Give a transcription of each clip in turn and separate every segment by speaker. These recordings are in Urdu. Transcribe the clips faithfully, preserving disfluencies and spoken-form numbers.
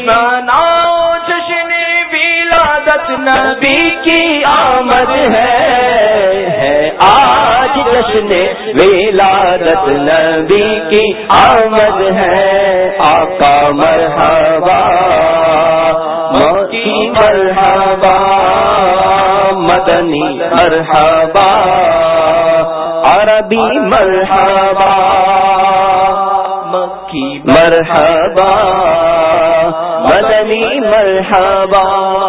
Speaker 1: مناؤ جشن ولادت نبی کی آمد ہے ہے آج جشن ولادت نبی کی آمد ہے آقا مرحبا مکی مرحبا مدنی مرحبا عربی مرحبا مکی مرحبا مدنی مرحبا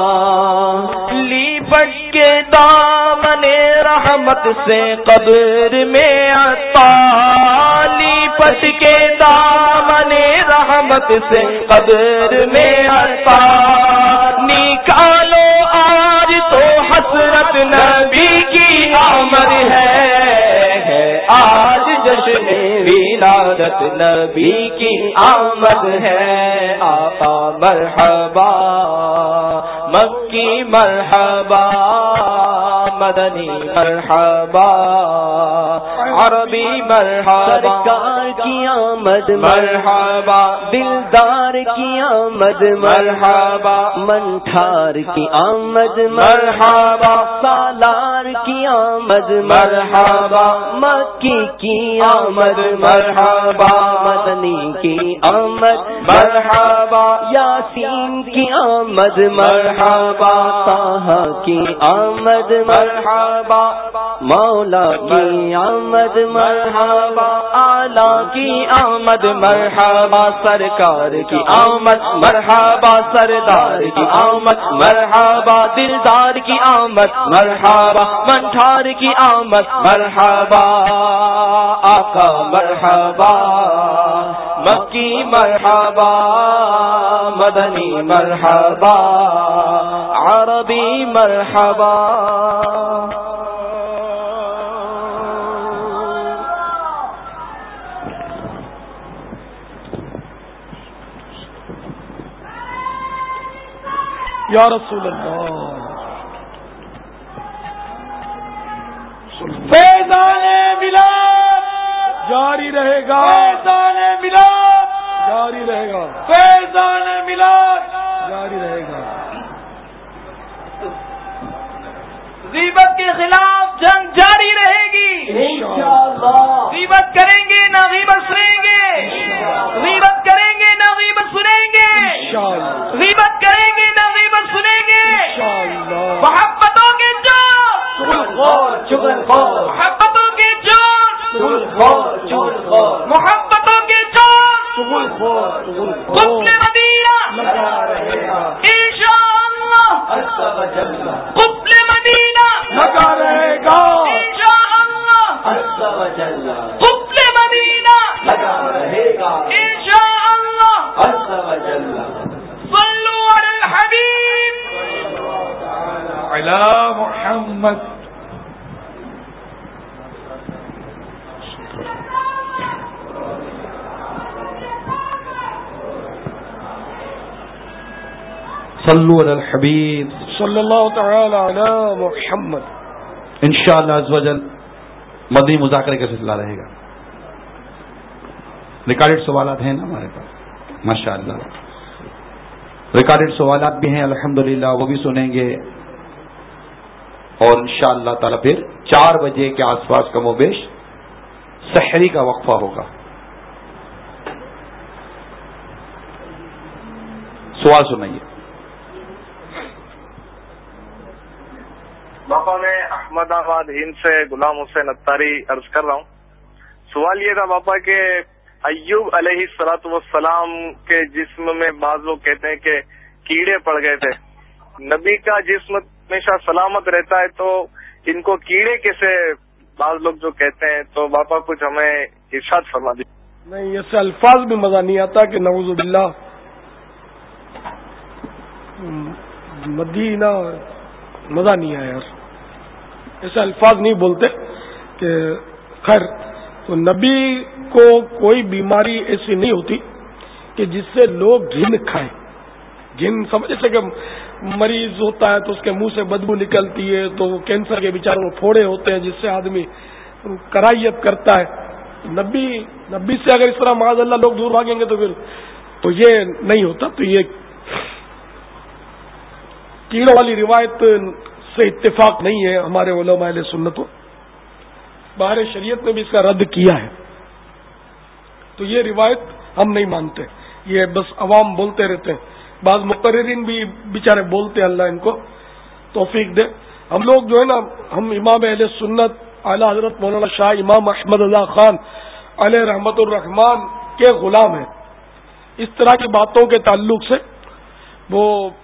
Speaker 1: لیپٹ کے دامن رحمت سے قبر میں عطا لیپٹ کے دامن رحمت سے قبر میں عطا نکالو آج تو حسرت نبی کی آمد ہے آج جشن ولادت نبی کی آمد ہے آقا مرحبا مکی مرحبا مدنی مرحبا عربی مرحبا سرکار کی آمد مرحبا دلدار کی آمد مرحبا منٹھار کی آمد مرحبا سالار کی آمد مرحبا مکی کی آمد مرحبا مدنی کی آمد مرحبا یاسین کی آمد مرحبا طہ کی آمد مرحبا مولا کی آمد مرحبا اعلی کی آمد مرحبا سرکار کی آمد مرحبا سردار کی آمد مرحبا دلدار کی آمد مرحبا منٹھار کی آمد مرحبا آقا مرحبا مکی مرحبا مدنی مرحبا عربی مرحبا
Speaker 2: یا رسول اللہ فیضان میلاد جاری رہے گا فیضان میلاد جاری رہے گا فیضان میلاد جاری رہے گا
Speaker 1: غیبت کے خلاف جنگ جاری رہے گی غیبت کریں گے نہ غیبت سنیں گے غیبت کریں گے نہ غیبت سنیں گے غیبت کریں گے نہ غیبت سنیں گے محبتوں کے چور محبتوں کے چور محبتوں کے چور قبل مدینہ انشاءاللہ قبل مدینہ
Speaker 2: لگا رہے گا
Speaker 1: انشاءاللہ قبل مدینہ
Speaker 2: لگا رہے گا
Speaker 1: انشاءاللہ صلوا علی الحبیب
Speaker 2: علی محمد
Speaker 3: صلو علی الحبیب
Speaker 2: صلی اللہ تعالی علی محمد.
Speaker 3: انشاءاللہ عز و جل مدنی مذاکرے کا سلسلہ رہے گا. ریکارڈڈ سوالات ہیں نا ہمارے پاس ماشاءاللہ. ریکارڈڈ سوالات بھی ہیں الحمدللہ، وہ بھی سنیں گے. اور انشاءاللہ تعالی پھر چار بجے کے آس پاس کم و بیش سحری کا وقفہ ہوگا. سوال سنائیے.
Speaker 4: باپا میں احمد آباد ہند سے غلام حسین اتاری عرض کر رہا ہوں. سوال یہ تھا باپا کہ ایوب علیہ الصلوۃ والسلام کے جسم میں بعض لوگ کہتے ہیں کہ کیڑے پڑ گئے تھے. نبی کا جسم ہمیشہ سلامت رہتا ہے تو ان کو کیڑے کیسے بعض لوگ جو کہتے ہیں، تو باپا کچھ ہمیں ارشاد فرما دیجیے.
Speaker 2: نہیں، ایسے الفاظ بھی مزہ نہیں آتا کہ نعوذ باللہ مدینہ مزہ نہیں آیا یار، ایسے الفاظ نہیں بولتے. کہ خیر تو نبی کو کوئی بیماری ایسی نہیں ہوتی کہ جس سے لوگ گھن کھائیں. گھن سمجھ سے کہ مریض ہوتا ہے تو اس کے منہ سے بدبو نکلتی ہے، تو وہ کینسر کے بیچارے وہ پھوڑے ہوتے ہیں جس سے آدمی کرائیت کرتا ہے. نبی نبی سے اگر اس طرح معاذ اللہ لوگ دور بھاگیں گے تو پھر تو یہ نہیں ہوتا. تو یہ کیڑوں والی روایت سے اتفاق نہیں ہے ہمارے علماء اہل سنت و باہر شریعت نے بھی اس کا رد کیا ہے. تو یہ روایت ہم نہیں مانتے, یہ بس عوام بولتے رہتے ہیں. بعض مقررین بھی بیچارے بولتے ہیں, اللہ ان کو توفیق دے. ہم لوگ جو ہے نا, ہم امام اہل سنت اعلی حضرت مولانا شاہ امام احمد اللہ خان علیہ رحمت الرحمان کے غلام ہیں. اس طرح کی باتوں کے تعلق سے وہ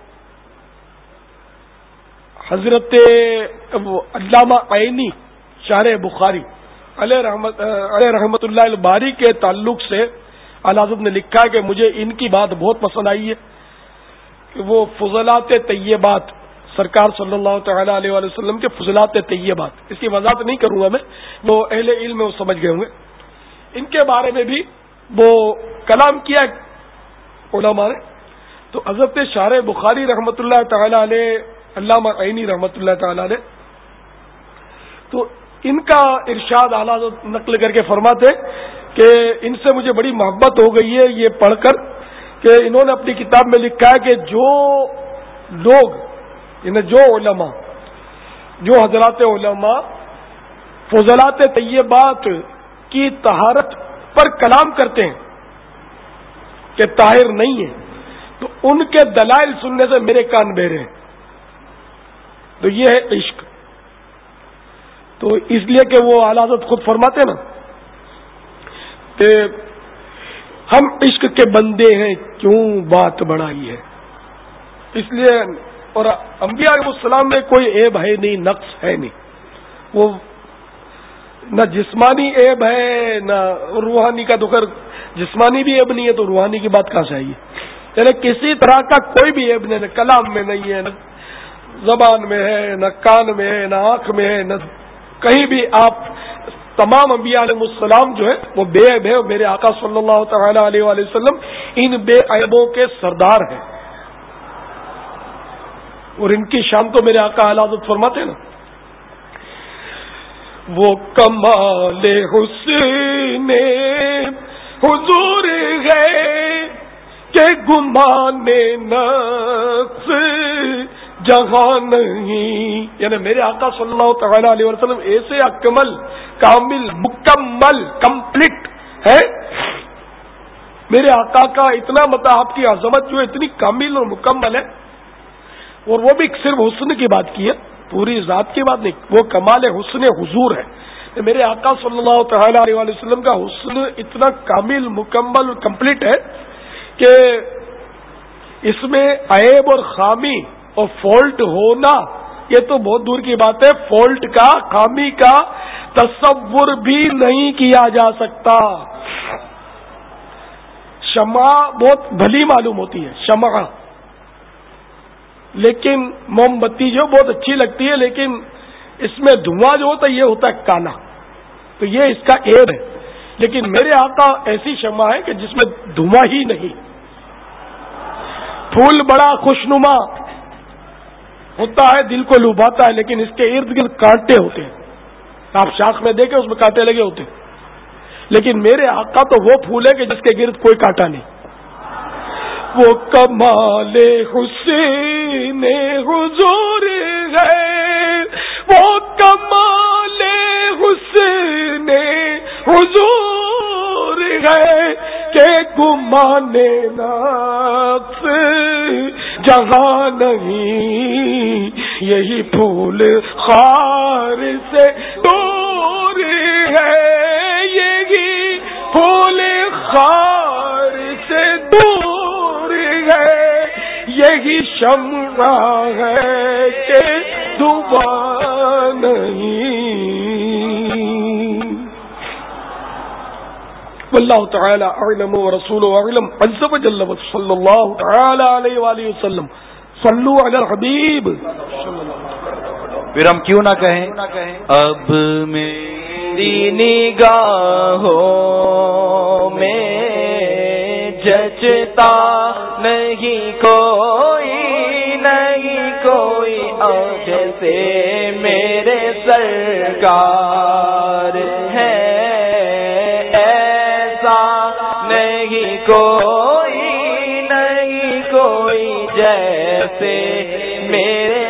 Speaker 2: حضرت علامہ عینی شارح بخاری علیہ رحمت علیہ رحمت اللہ الباری کے تعلق سے اعلی حضرت نے لکھا ہے کہ مجھے ان کی بات بہت پسند آئی ہے کہ وہ فضلات طیبات, سرکار صلی اللہ تعالی علیہ وآلہ وسلم کے فضلات طیبات, اس کی وضاحت نہیں کروں گا میں, وہ اہل علم وہ سمجھ گئے ہوں گے. ان کے بارے میں بھی وہ کلام کیا علماء نے. تو حضرت شارح بخاری رحمۃ اللہ تعالی علیہ, علامہ عینی رحمۃ اللہ تعالی علیہ, تو ان کا ارشاد اعلیٰ نقل کر کے فرماتے کہ ان سے مجھے بڑی محبت ہو گئی ہے یہ پڑھ کر کہ انہوں نے اپنی کتاب میں لکھا ہے کہ جو لوگ یعنی جو علماء جو حضرات علماء فضلات طیبات کی طہارت پر کلام کرتے ہیں کہ طاہر نہیں ہے, تو ان کے دلائل سننے سے میرے کان بہرے ہیں. تو یہ ہے عشق. تو اس لیے کہ وہ اعلی حضرت خود فرماتے نا کہ ہم عشق کے بندے ہیں کیوں بات بڑھائی ہے. اس لیے اور انبیاء علیہ السلام میں کوئی عیب ہے نہیں, نقص ہے نہیں. وہ نہ جسمانی عیب ہے نہ روحانی کا, تو خیر جسمانی بھی عیب نہیں ہے تو روحانی کی بات کہاں سے آئی ہے. یعنی کسی طرح کا کوئی بھی عیب نہیں, نہ کلام میں نہیں ہے, نہ زبان میں ہے, نہ کان میں ہے, نہ آنکھ میں ہے, نہ کہیں بھی. آپ تمام انبیاء علیہ السلام جو ہے وہ بے عیب ہے, اور میرے آقا صلی اللہ تعالی علیہ وآلہ وسلم ان بے عیبوں کے سردار ہیں. اور ان کی شان تو میرے آقا اعلی حضرت فرماتے ہیں نا, وہ کمال حسن حضور ہے کہ گمان نقص جہاں نہیں. یعنی میرے آقا صلی اللہ تعالی علیہ وسلم ایسے اکمل کامل مکمل کمپلیٹ ہے. میرے آقا کا اتنا مطلب آپ کی عظمت جو ہے اتنی کامل اور مکمل ہے, اور وہ بھی صرف حسن کی بات کی ہے, پوری ذات کی بات نہیں. وہ کمال حسن حضور ہے. میرے آقا صلی اللہ تعالی علیہ وسلم کا حسن اتنا کامل مکمل اور کمپلیٹ ہے کہ اس میں عیب اور خامی اور فالٹ ہونا یہ تو بہت دور کی بات ہے. فالٹ کا, خامی کا تصور بھی نہیں کیا جا سکتا. شمع بہت بھلی معلوم ہوتی ہے, شمع, لیکن موم بتی جو بہت اچھی لگتی ہے, لیکن اس میں دھواں جو ہوتا ہے یہ ہوتا ہے کالا. تو یہ اس کا عیب ہے. لیکن میرے آقا ایسی شمع ہے کہ جس میں دھواں ہی نہیں. پھول بڑا خوشنما ہوتا ہے, دل کو لبھاتا ہے, لیکن اس کے ارد گرد کانٹے ہوتے ہیں. آپ شاخ میں دیکھیں اس میں کانٹے لگے ہوتے ہیں. لیکن میرے آقا تو وہ پھول ہے کہ جس کے گرد کوئی کانٹا نہیں. وہ کمال حسین حضور ہے, وہ کمال حسین حضور ہے کہ گمان نقص جہاں نہیں. یہی پھول خار سے دور ہے, یہی پھول خار سے دور ہے, یہی شمع ہے کہ دھواں نہیں. واللہ تعالی اعلم ورسولہ اعلم عز وجل صلی اللہ تعالی علیہ وآلہ وسلم. صلو علی الحبیب.
Speaker 3: پھر ہم کیوں نہ کہیں اب میری نگاہوں میں جچتا نہیں کوئی, نہیں کوئی جیسے میرے سرکار ہے, ایسا نہیں کوئی, نہیں کوئی جیسے
Speaker 1: میرے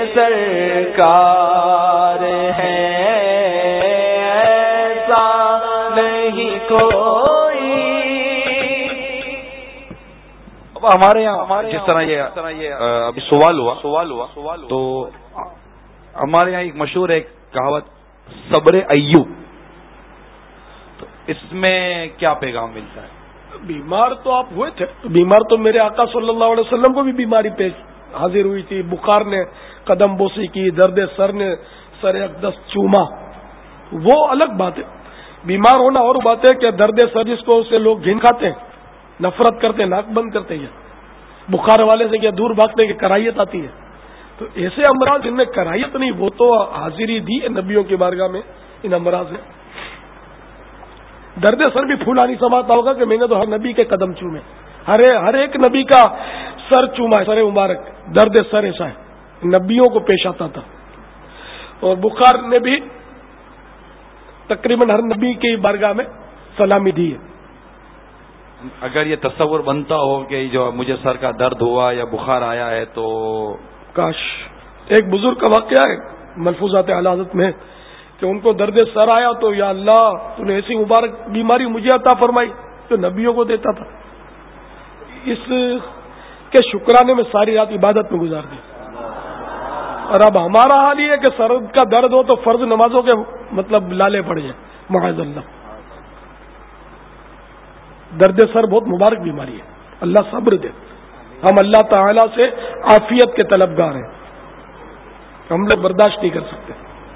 Speaker 1: سرکار ہیں، ایسا نہیں کوئی.
Speaker 3: اب ہمارے یہاں جس طرح یہ ابھی سوال ہوا سوال ہوا تو ہمارے یہاں ایک مشہور ہے کہاوت صبر ایوب، تو اس میں کیا پیغام ملتا ہے؟
Speaker 2: بیمار تو آپ ہوئے تھے، بیمار تو میرے آقا صلی اللہ علیہ وسلم کو بھی بیماری پیش حاضر ہوئی تھی. بخار نے قدم بوسی کی، درد سر نے سر اقدس چوما، وہ الگ بات ہے. بیمار ہونا اور بات ہے کہ درد سر جس کو اسے لوگ گھن کھاتے ہیں، نفرت کرتے ہیں، ناک بند کرتے ہیں. بخار والے سے کیا دور بھاگنے کی کراہیت آتی ہے. تو ایسے امراض جن میں کراہیت نہیں، وہ تو حاضری دی ہے نبیوں کی بارگاہ میں ان امراض نے. درد سر بھی پھولا نہیں سماتا ہوگا کہ میں نے تو ہر نبی کے قدم چومے، ہر ہر ایک نبی کا سر چوما ہے، سر مبارک. درد سر ایسا ہے نبیوں کو پیش آتا تھا. اور بخار نے بھی تقریباً ہر نبی کی بارگاہ میں سلامی دی ہے.
Speaker 3: اگر یہ تصور بنتا ہو کہ جو مجھے سر کا درد ہوا یا بخار آیا ہے تو
Speaker 2: کاش. ایک بزرگ کا واقعہ ہے ملفوظات اعلی حضرت میں کہ ان کو درد سر آیا تو یا اللہ تو نے ایسی مبارک بیماری مجھے عطا فرمائی جو نبیوں کو دیتا تھا. اس کے شکرانے میں ساری رات عبادت میں گزار دی. اور اب ہمارا حال یہ ہے کہ سر کا درد ہو تو فرض نمازوں کے مطلب لالے پڑ جائیں معاذ اللہ. درد سر بہت مبارک بیماری ہے، اللہ صبر دے. ہم اللہ تعالی سے عافیت کے طلبگار ہیں، ہم لوگ برداشت نہیں کر سکتے.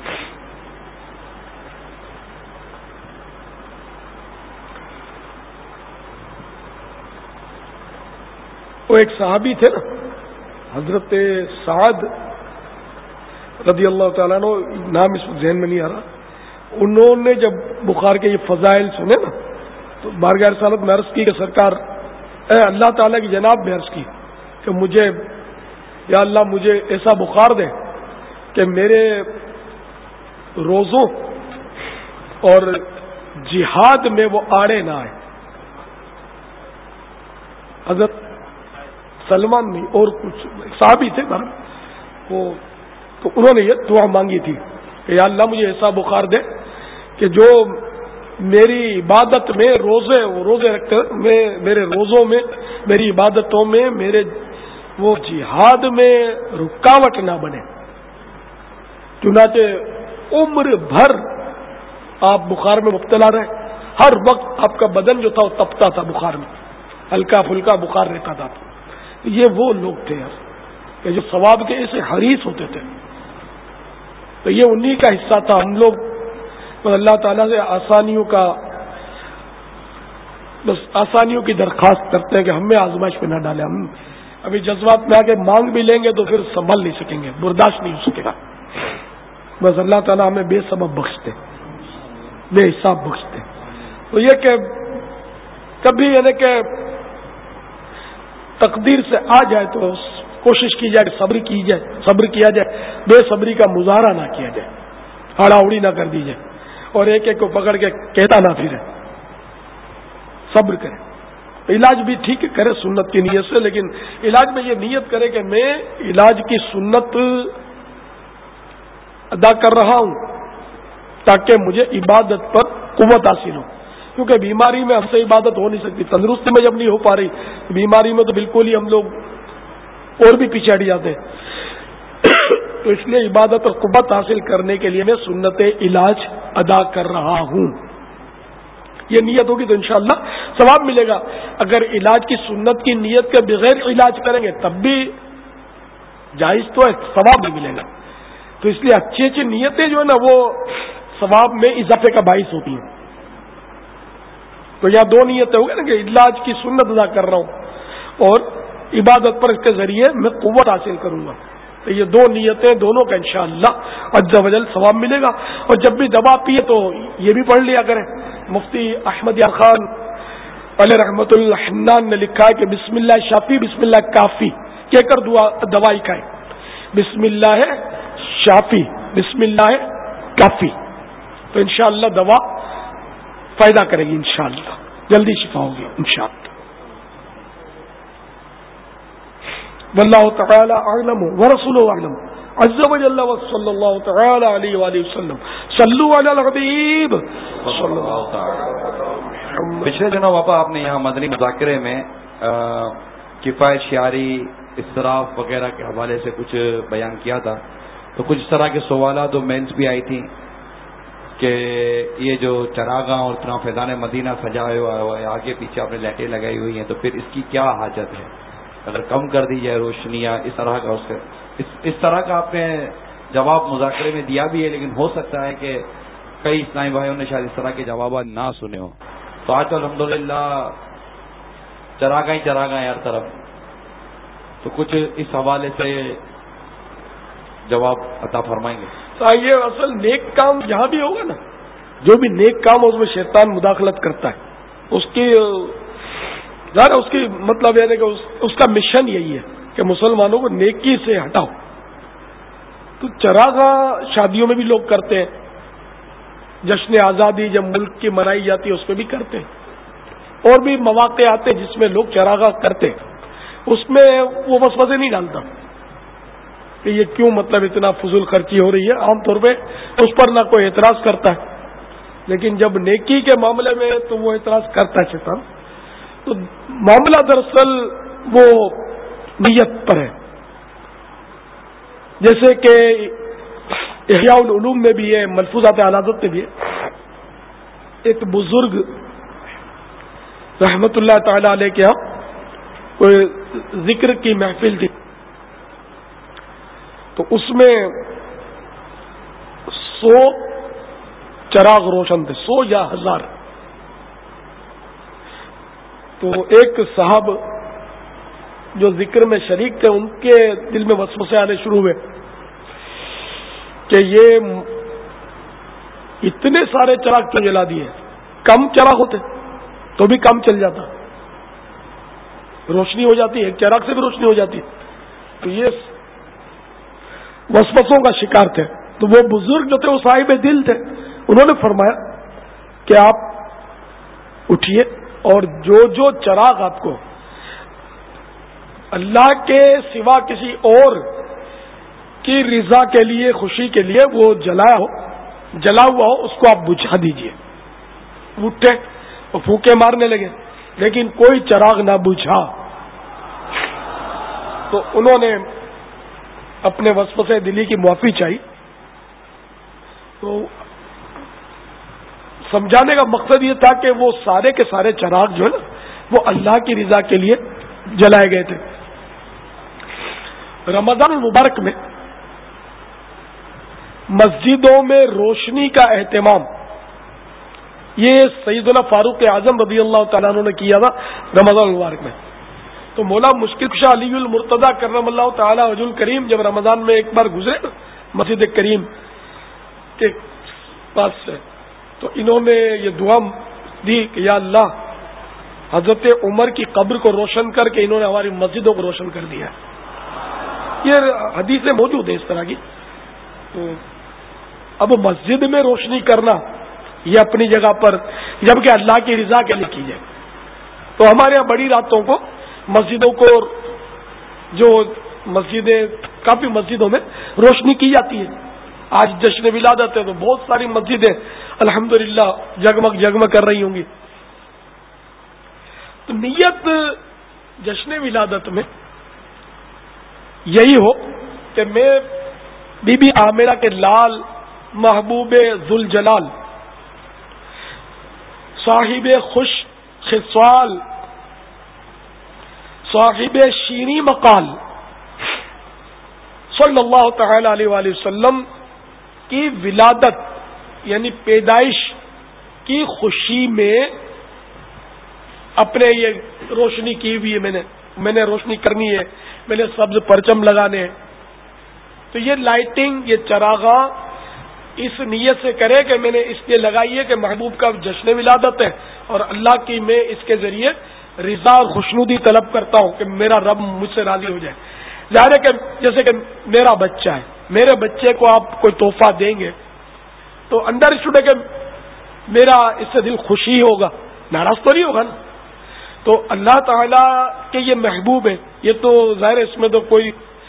Speaker 2: وہ ایک صحابی تھے نا حضرت سعد رضی اللہ تعالیٰ عنہ، نام اس وقت ذہن میں نہیں آ رہا. انہوں نے جب بخار کے یہ فضائل سنے نا تو بارگاہ رسالت میں عرض کی کہ سرکار اے اللہ تعالیٰ کی جناب میں عرض کی کہ مجھے یا اللہ مجھے ایسا بخار دے کہ میرے روزوں اور جہاد میں وہ آڑے نہ آئے. حضرت سلمان نہیں اور کچھ صحابی تھے بھر وہ تو انہوں نے یہ دعا مانگی تھی کہ یا اللہ مجھے ایسا بخار دے کہ جو میری عبادت میں روزے روزے رکھتے میں میرے روزوں میں میری عبادتوں میں میرے وہ جہاد میں رکاوٹ نہ بنے. چنانچہ عمر بھر آپ بخار میں مبتلا رہے، ہر وقت آپ کا بدن جو تھا وہ تپتا تھا بخار میں، ہلکا پھلکا بخار رہتا تھا. یہ وہ لوگ تھے یار کہ جو ثواب کے ایسے حریص ہوتے تھے. تو یہ انہی کا حصہ تھا. ہم لوگ اللہ تعالیٰ سے آسانیوں کا بس آسانیوں کی درخواست کرتے ہیں کہ ہمیں آزمائش پہ نہ ڈالیں. ہم ابھی جذبات میں آ کے مانگ بھی لیں گے تو پھر سنبھل نہیں سکیں گے، برداشت نہیں ہو سکے گا. بس اللہ تعالیٰ ہمیں بے سبب بخشتے، بے حساب بخشتے. تو یہ کہ کبھی یعنی کہ تقدیر سے آ جائے تو کوشش کی جائے صبر کی جائے صبر کیا جائے، بے صبری کا مظاہرہ نہ کیا جائے، ہاڑا اڑی نہ کر دی جائے اور ایک ایک کو پکڑ کے کہتا نہ پھرے. صبر کرے، علاج بھی ٹھیک کرے سنت کی نیت سے، لیکن علاج میں یہ نیت کرے کہ میں علاج کی سنت ادا کر رہا ہوں تاکہ مجھے عبادت پر قوت حاصل ہو. کیونکہ بیماری میں ہم سے عبادت ہو نہیں سکتی، تندرستی میں جب نہیں ہو پا رہی بیماری میں تو بالکل ہی ہم لوگ اور بھی پیچھے ہٹ جاتے ہیں. تو اس لیے عبادت اور قوت حاصل کرنے کے لیے میں سنت علاج ادا کر رہا ہوں. یہ نیت ہوگی تو انشاءاللہ ثواب ملے گا. اگر علاج کی سنت کی نیت کے بغیر علاج کریں گے تب بھی جائز تو ہے، ثواب بھی ملے گا. تو اس لیے اچھی اچھی نیتیں جو ہے نا وہ ثواب میں اضافے کا باعث ہوتی ہیں. تو یہاں دو نیتیں ہو گئی نا کہ علاج کی سنت ادا کر رہا ہوں اور عبادت پر اس کے ذریعے میں قوت حاصل کروں گا. تو یہ دو نیتیں دونوں کا انشاءاللہ عز و جل ثواب ملے گا. اور جب بھی دوا پیے تو یہ بھی پڑھ لیا کریں. مفتی احمد یار خان علیہ رحمت الحنان نے لکھا ہے کہ بسم اللہ شافی بسم اللہ کافی کہہ کر دعا دوائی کھائیں. بسم اللہ ہے شافی بسم اللہ ہے کافی. تو انشاءاللہ دوا فائدہ کرے گی، انشاءاللہ جلدی شفا ہوگی انشاءاللہ. واللہ تعالی اعلم ورسولہ اعلم عز وجل وصلی اللہ تعالی علیہ وآلہ وسلم صلو علی الحبیب صلی اللہ تعالی.
Speaker 3: پچھلے دنوں باپا آپ نے یہاں مدنی مذاکرے میں کفایت شعاری اسراف وغیرہ کے حوالے سے کچھ بیان کیا تھا، تو کچھ اس طرح کے سوالات و میلز بھی آئی تھی کہ یہ جو چراغاں اور اتنا فیضان مدینہ سجائے ہوا ہے، آگے پیچھے آپ نے لائٹیں لگائی ہوئی ہیں، تو پھر اس کی کیا حاجت ہے؟ اگر کم کر دی جائے روشنیاں اس طرح کا، اس, اس, اس طرح کا آپ نے جواب مذاکرے میں دیا بھی ہے، لیکن ہو سکتا ہے کہ کئی اسلامی بھائیوں نے شاید اس طرح کے جوابات نہ سنے ہوں. تو آج تو الحمدللہ چراغاں ہی چراغاں ہر طرف، تو کچھ اس حوالے سے جواب عطا فرمائیں گے.
Speaker 2: یہ اصل نیک کام جہاں بھی ہوگا نا، جو بھی نیک کام ہو اس میں شیطان مداخلت کرتا ہے. اس کی ظاہر اس کی مطلب یہ ہے کہ اس, اس کا مشن یہی ہے کہ مسلمانوں کو نیکی سے ہٹاؤ. تو چراغاں شادیوں میں بھی لوگ کرتے ہیں، جشن آزادی جب ملک کی منائی جاتی ہے اس میں بھی کرتے ہیں، اور بھی مواقع آتے ہیں جس میں لوگ چراغاں کرتے ہیں. اس میں وہ وسوسے نہیں ڈالتا کہ یہ کیوں مطلب اتنا فضول خرچی ہو رہی ہے. عام طور پہ اس پر نہ کوئی اعتراض کرتا ہے، لیکن جب نیکی کے معاملے میں تو وہ اعتراض کرتا ہے شیطان. تو معاملہ دراصل وہ نیت پر ہے. جیسے کہ احیاء العلوم میں بھی ہے، ملفوظات علادت میں بھی ہے، ایک بزرگ رحمت اللہ تعالی علیہ کے یہاں کوئی ذکر کی محفل تھی، تو اس میں سو چراغ روشن تھے، سو یا ہزار. تو ایک صاحب جو ذکر میں شریک تھے ان کے دل میں وسوسے آنے شروع ہوئے کہ یہ اتنے سارے چراغ کیوں جلا دیے، کم چراغ ہوتے تو بھی کم چل جاتا، روشنی ہو جاتی ہے، ایک چراغ سے بھی روشنی ہو جاتی. تو یہ وسوسوں کا شکار تھے. تو وہ بزرگ جو تھے وہ صاحب دل تھے، انہوں نے فرمایا کہ آپ اٹھیے اور جو جو چراغ آپ کو اللہ کے سوا کسی اور کی رضا کے لیے، خوشی کے لیے وہ جلایا ہو، جلا ہوا ہو، اس کو آپ بجھا دیجئے. اٹھے اور پھونکے مارنے لگے، لیکن کوئی چراغ نہ بجھا. تو انہوں نے اپنے وسوسے دلی کی معافی چاہی. تو سمجھانے کا مقصد یہ تھا کہ وہ سارے کے سارے چراغ جو ہے نا وہ اللہ کی رضا کے لیے جلائے گئے تھے. رمضان المبارک میں مسجدوں میں روشنی کا اہتمام یہ سیدنا فاروق اعظم رضی اللہ تعالیٰ عنہ نے کیا تھا رمضان المبارک میں. تو مولا مشکل کشا علی المرتضیٰ کرم اللہ تعالیٰ وجہ الکریم جب رمضان میں ایک بار گزرے مسجد کریم کے پاس سے، تو انہوں نے یہ دعا دی کہ یا اللہ حضرت عمر کی قبر کو روشن کر کے انہوں نے ہماری مسجدوں کو روشن کر دیا. یہ حدیثیں موجود ہیں اس طرح کی. تو اب مسجد میں روشنی کرنا یہ اپنی جگہ پر جبکہ اللہ کی رضا کے لیے کی جائے. تو ہمارے یہاں بڑی راتوں کو مسجدوں کو جو مسجدیں کافی مسجدوں میں روشنی کی جاتی ہے. آج جشن ولادت ہے تو بہت ساری مسجدیں الحمدللہ جگمگ جگمگ کر رہی ہوں گی. تو نیت جشن ولادت میں یہی ہو کہ میں بی بی عامرہ کے لال محبوب ذوالجلال صاحب خوش خصال صاحب شیریں مقال صلی اللہ تعالی علیہ وآلہ وسلم کی ولادت یعنی پیدائش کی خوشی میں اپنے یہ روشنی کی ہوئی ہے، میں نے میں نے روشنی کرنی ہے، میں نے سبز پرچم لگانے ہیں. تو یہ لائٹنگ یہ چراغاں اس نیت سے کرے کہ میں نے اس لیے لگائی ہے کہ محبوب کا جشن ولادت ہے اور اللہ کی میں اس کے ذریعے رضا اور خوشنودی طلب کرتا ہوں کہ میرا رب مجھ سے راضی ہو جائے. ظاہر ہے کہ جیسے کہ میرا بچہ ہے، میرے بچے کو آپ کوئی تحفہ دیں گے تو انڈر اسٹوڈ ہے کہ میرا اس سے دل خوشی ہوگا، ناراض تو نہیں ہوگا نا. تو اللہ تعالیٰ کے یہ محبوب ہے، یہ تو ظاہر ہے اس میں تو کوئی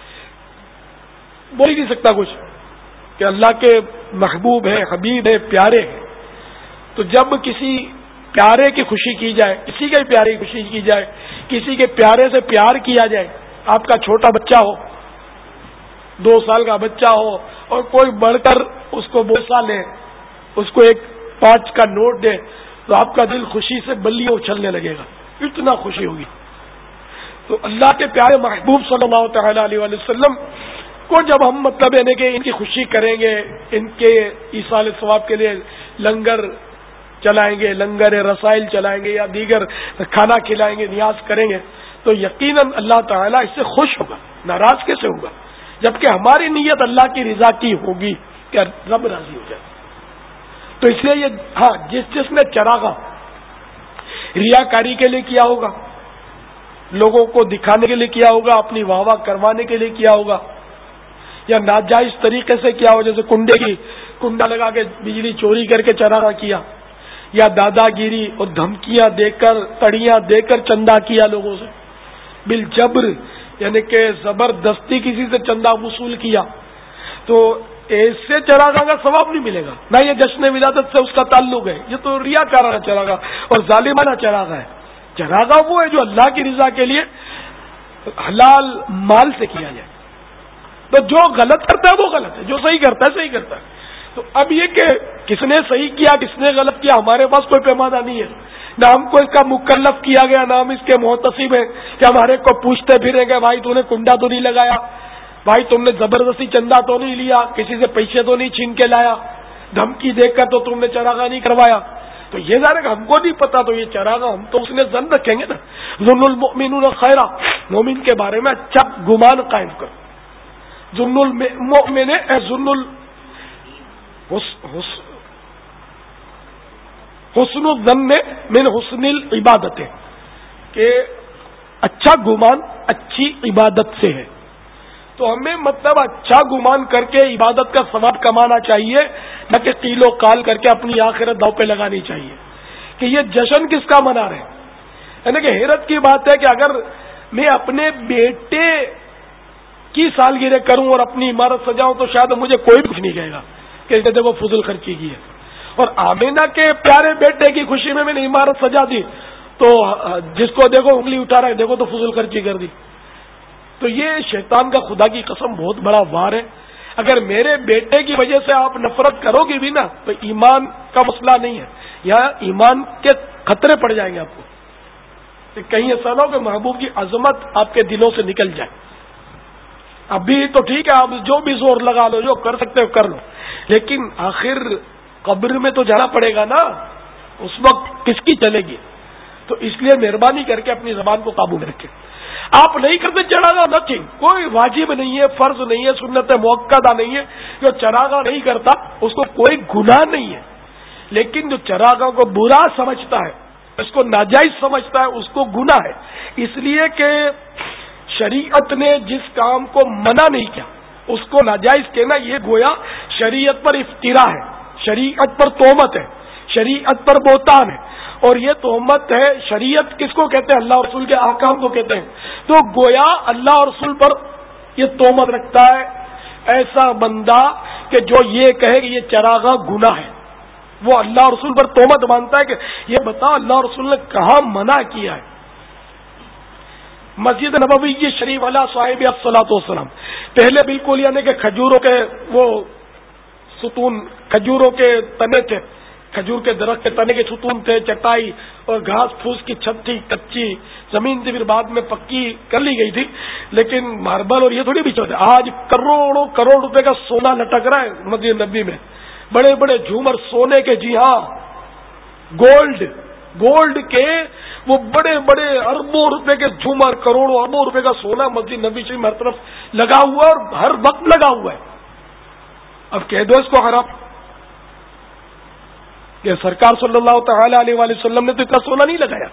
Speaker 2: بول ہی نہیں سکتا کچھ کہ اللہ کے محبوب ہیں، حبیب ہیں، پیارے ہیں. تو جب کسی پیارے کی خوشی کی جائے، کسی کے پیارے کی خوشی کی جائے، کسی کے پیارے سے پیار کیا جائے، آپ کا چھوٹا بچہ ہو، دو سال کا بچہ ہو، اور کوئی بڑھ کر اس کو بوسہ لے، اس کو ایک پانچ کا نوٹ دے، تو آپ کا دل خوشی سے بلیاں اچھلنے لگے گا، اتنا خوشی ہوگی. تو اللہ کے پیارے محبوب صلی اللہ تعالی علیہ وسلم کو جب ہم مطلب یعنی کہ ان کی خوشی کریں گے، ان کے ایصال ثواب کے لیے لنگر چلائیں گے، لنگر رسائل چلائیں گے، یا دیگر کھانا کھلائیں گے، نیاز کریں گے، تو یقیناً اللہ تعالیٰ اس سے خوش ہوگا. ناراض کیسے ہوگا جبکہ ہماری نیت اللہ کی رضا کی ہوگی کہ رب راضی ہو جائے. تو اس لیے یہ ہاں جس جس نے چراغا ریاکاری کے لیے کیا ہوگا، لوگوں کو دکھانے کے لیے کیا ہوگا، اپنی واہ واہ کروانے کے لیے کیا ہوگا، یا ناجائز طریقے سے کیا ہو، جیسے کنڈے کی کنڈا لگا کے بجلی چوری کر کے چراغا کیا، یا دادا گیری اور دھمکیاں دے کر تڑیاں دے کر چندہ کیا لوگوں سے بالجبر، یعنی کہ زبردستی کسی سے چندہ وصول کیا، تو ایسے چراغا کا ثواب نہیں ملے گا. نہ یہ جشن ولادت سے اس کا تعلق ہے، یہ تو ریاکارانہ چراغا اور ظالمانہ چراغا ہے. چراغا وہ ہے جو اللہ کی رضا کے لیے حلال مال سے کیا جائے. تو جو غلط کرتا ہے وہ غلط ہے، جو صحیح کرتا ہے صحیح کرتا ہے. تو اب یہ کہ کس نے صحیح کیا کس نے غلط کیا، ہمارے پاس کوئی پیمانہ نہیں ہے، نہ ہم کو اس کا مکلف کیا گیا، نہ ہم اس کے محتسب ہیں کہ ہمارے کو پوچھتے پھریں گے بھائی تو نے کنڈا تو نہیں لگایا، بھائی تم نے زبردستی چندہ تو نہیں لیا، کسی سے پیسے تو نہیں چھین کے لایا، دھمکی دے کر تو تم نے چراغا نہیں کروایا. تو یہ ظاہر ہے کہ ہم کو نہیں پتا، تو یہ چراغا ہم تو اس نے زن رکھیں گے نا. ظن المؤمنون خیرا، مومن کے بارے میں اچھا گمان قائم کر. ظن المؤمن ظن حسن الظن من حسن العبادت، کہ اچھا گمان اچھی عبادت سے ہے. تو ہمیں مطلب اچھا گمان کر کے عبادت کا ثواب کمانا چاہیے، نہ کہ قیل و قال کر کے اپنی آخرت داؤ پہ لگانی چاہیے. کہ یہ جشن کس کا منا رہے، یعنی کہ حیرت کی بات ہے کہ اگر میں اپنے بیٹے کی سالگرہ کروں اور اپنی عمارت سجاؤں تو شاید مجھے کوئی کچھ نہیں کہے گا کہ دیکھو فضول خرچی کی ہے. اور آمینہ کے پیارے بیٹے کی خوشی میں میں نے عمارت سجا دی تو جس کو دیکھو انگلی اٹھا رہا ہے، دیکھو تو فضول خرچی کر دی. تو یہ شیطان کا خدا کی قسم بہت بڑا وار ہے. اگر میرے بیٹے کی وجہ سے آپ نفرت کرو گے بھی نا تو ایمان کا مسئلہ نہیں ہے، یہاں ایمان کے خطرے پڑ جائیں گے آپ کو. کہیں ایسا نہ ہو کہ محبوب کی عظمت آپ کے دلوں سے نکل جائے. ابھی تو ٹھیک ہے، آپ جو بھی زور لگا لو، جو کر سکتے ہو کر لو، لیکن آخر قبر میں تو جانا پڑے گا نا، اس وقت کس کی چلے گی. تو اس لیے مہربانی کر کے اپنی زبان کو قابو میں رکھیں. آپ نہیں کرتے چراغا نتھنگ، کوئی واجب نہیں ہے، فرض نہیں ہے، سنت موقدہ نہیں ہے. جو چراغا نہیں کرتا اس کو کوئی گناہ نہیں ہے، لیکن جو چراغا کو برا سمجھتا ہے، اس کو ناجائز سمجھتا ہے، اس کو گناہ ہے. اس لیے کہ شریعت نے جس کام کو منع نہیں کیا اس کو ناجائز کہنا یہ گویا شریعت پر افترا ہے، شریعت پر تہمت ہے، شریعت پر بہتان ہے. اور یہ تہمت ہے، شریعت کس کو کہتے ہیں؟ اللہ اور رسول کے احکام کو کہتے ہیں. تو گویا اللہ اور رسول پر یہ تہمت رکھتا ہے ایسا بندہ کہ جو یہ کہے کہ یہ چراغا گناہ ہے، وہ اللہ اور رسول پر تہمت مانتا ہے کہ یہ بتا اللہ اور رسول نے کہاں منع کیا ہے. مسجد نبوی کی شریف علیہ صاحب الصلاۃ والسلام پہلے بالکل یعنی کہ کھجوروں کے وہ ستون، کھجوروں کے تنے تھے، کھجور کے درخت کے تنے کے ستون تھے، چٹائی اور گھاس پھوس کی چھت تھی، کچی زمین تھی، پھر بعد میں پکی کر لی گئی تھی، لیکن ماربل اور یہ تھوڑی بچھو تھے. آج کروڑوں کروڑ روپے کا سونا لٹک رہا ہے مسجد نبوی میں، بڑے بڑے جھومر سونے کے، جی ہاں گولڈ گولڈ کے وہ بڑے بڑے اربوں روپے کے جھومر، کروڑوں اربوں روپے کا سونا مسجد نبوی شریف ہر طرف لگا ہوا ہے اور ہر وقت لگا ہوا ہے. اب کہہ دو اس کو حرام، کہ سرکار صلی اللہ تعالی علیہ وآلہ وسلم نے تو اتنا سونا نہیں لگایا،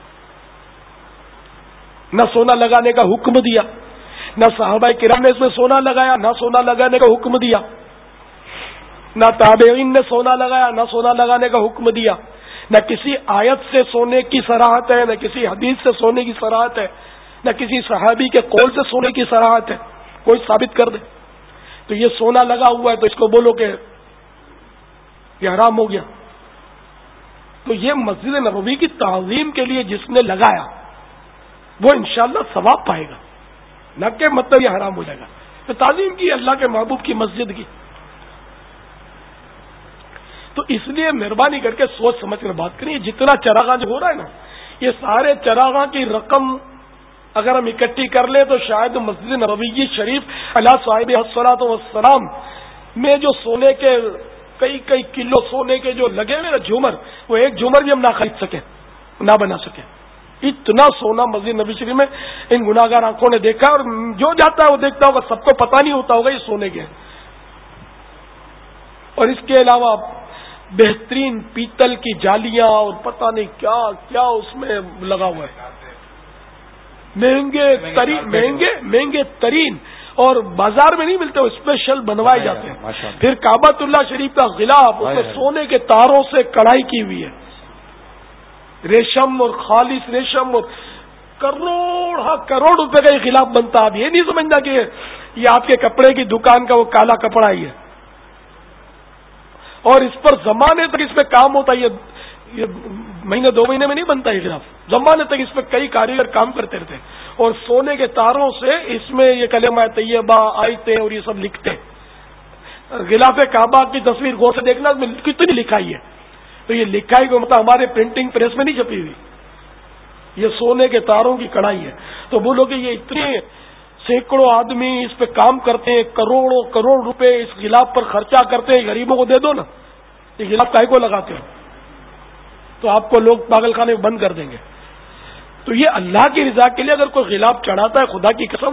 Speaker 2: نہ سونا لگانے کا حکم دیا، نہ صحابہ کرام نے اس میں سونا لگایا، نہ سونا لگانے کا حکم دیا، نہ تابعین نے سونا لگایا، نہ سونا لگانے کا حکم دیا. نہ کسی آیت سے سونے کی صراحت ہے، نہ کسی حدیث سے سونے کی صراحت ہے. نہ کسی صحابی کے قول سے سونے کی صراحت ہے، کوئی ثابت کر دے تو یہ سونا لگا ہوا ہے تو اس کو بولو کہ یہ حرام ہو گیا. تو یہ مسجد نبوی کی تعظیم کے لیے جس نے لگایا وہ انشاءاللہ ثواب پائے گا، نہ کہ مطلب یہ حرام ہو جائے گا. تو تعظیم کی اللہ کے محبوب کی مسجد کی. تو اس لیے مہربانی کر کے سوچ سمجھ کر بات کریں. جتنا چراغاں جو ہو رہا ہے نا، یہ سارے چراغاں کی رقم اگر ہم اکٹھی کر لیں تو شاید مسجد نبوی شریف علی صاحب الصلاۃ والسلام میں جو سونے کے کئی کئی کلو سونے کے جو لگے ہوئے نا جھومر، وہ ایک جھومر بھی ہم نہ خرید سکیں، نہ بنا سکیں. اتنا سونا مسجد نبی شریف میں ان گناہگار آنکھوں نے دیکھا، اور جو جاتا ہے وہ دیکھتا ہوگا، سب کو پتہ نہیں ہوتا ہوگا یہ سونے کے. اور اس کے علاوہ بہترین پیتل کی جالیاں اور پتہ نہیں کیا کیا اس میں لگا ہوا ہے، مہنگے ترین مہنگے مہنگے ترین، اور بازار میں نہیں ملتے، وہ اسپیشل بنوائے جاتے ہیں. پھر کعبۃ اللہ شریف کا غلاف، اس میں سونے کے تاروں سے کڑھائی کی ہوئی ہے، ریشم اور خالص ریشم، اور کروڑ ہاں کروڑ روپے کا یہ غلاف بنتا. اب یہ نہیں سمجھنا کہ یہ آپ کے کپڑے کی دکان کا وہ کالا کپڑا ہی ہے. اور اس پر زمانے تک اس پہ کام ہوتا ہے، یہ مہینے دو مہینے میں نہیں بنتا یہ غلاف، زمانے تک اس پہ کئی کاریگر کام کرتے رہتے ہیں. اور سونے کے تاروں سے اس میں یہ کلمہ طیبہ آیتیں اور یہ سب لکھتے ہیں. غلاف کعبہ کی تصویر غور سے دیکھنا اس میں کتنی لکھائی ہے. تو یہ لکھائی کو مطلب ہمارے پرنٹنگ پریس میں نہیں چھپی ہوئی، یہ سونے کے تاروں کی کڑھائی ہے. تو بولو کہ یہ اتنے سینکڑوں آدمی اس پہ کام کرتے ہیں، کروڑوں کروڑ روپے اس غلاف پر خرچہ کرتے ہیں. غریبوں کو دے دو نا، یہ غلاف کاہے کو لگاتے ہو؟ تو آپ کو لوگ پاگل خانے بند کر دیں گے. تو یہ اللہ کی رضا کے لیے اگر کوئی غلاف چڑھاتا ہے، خدا کی قسم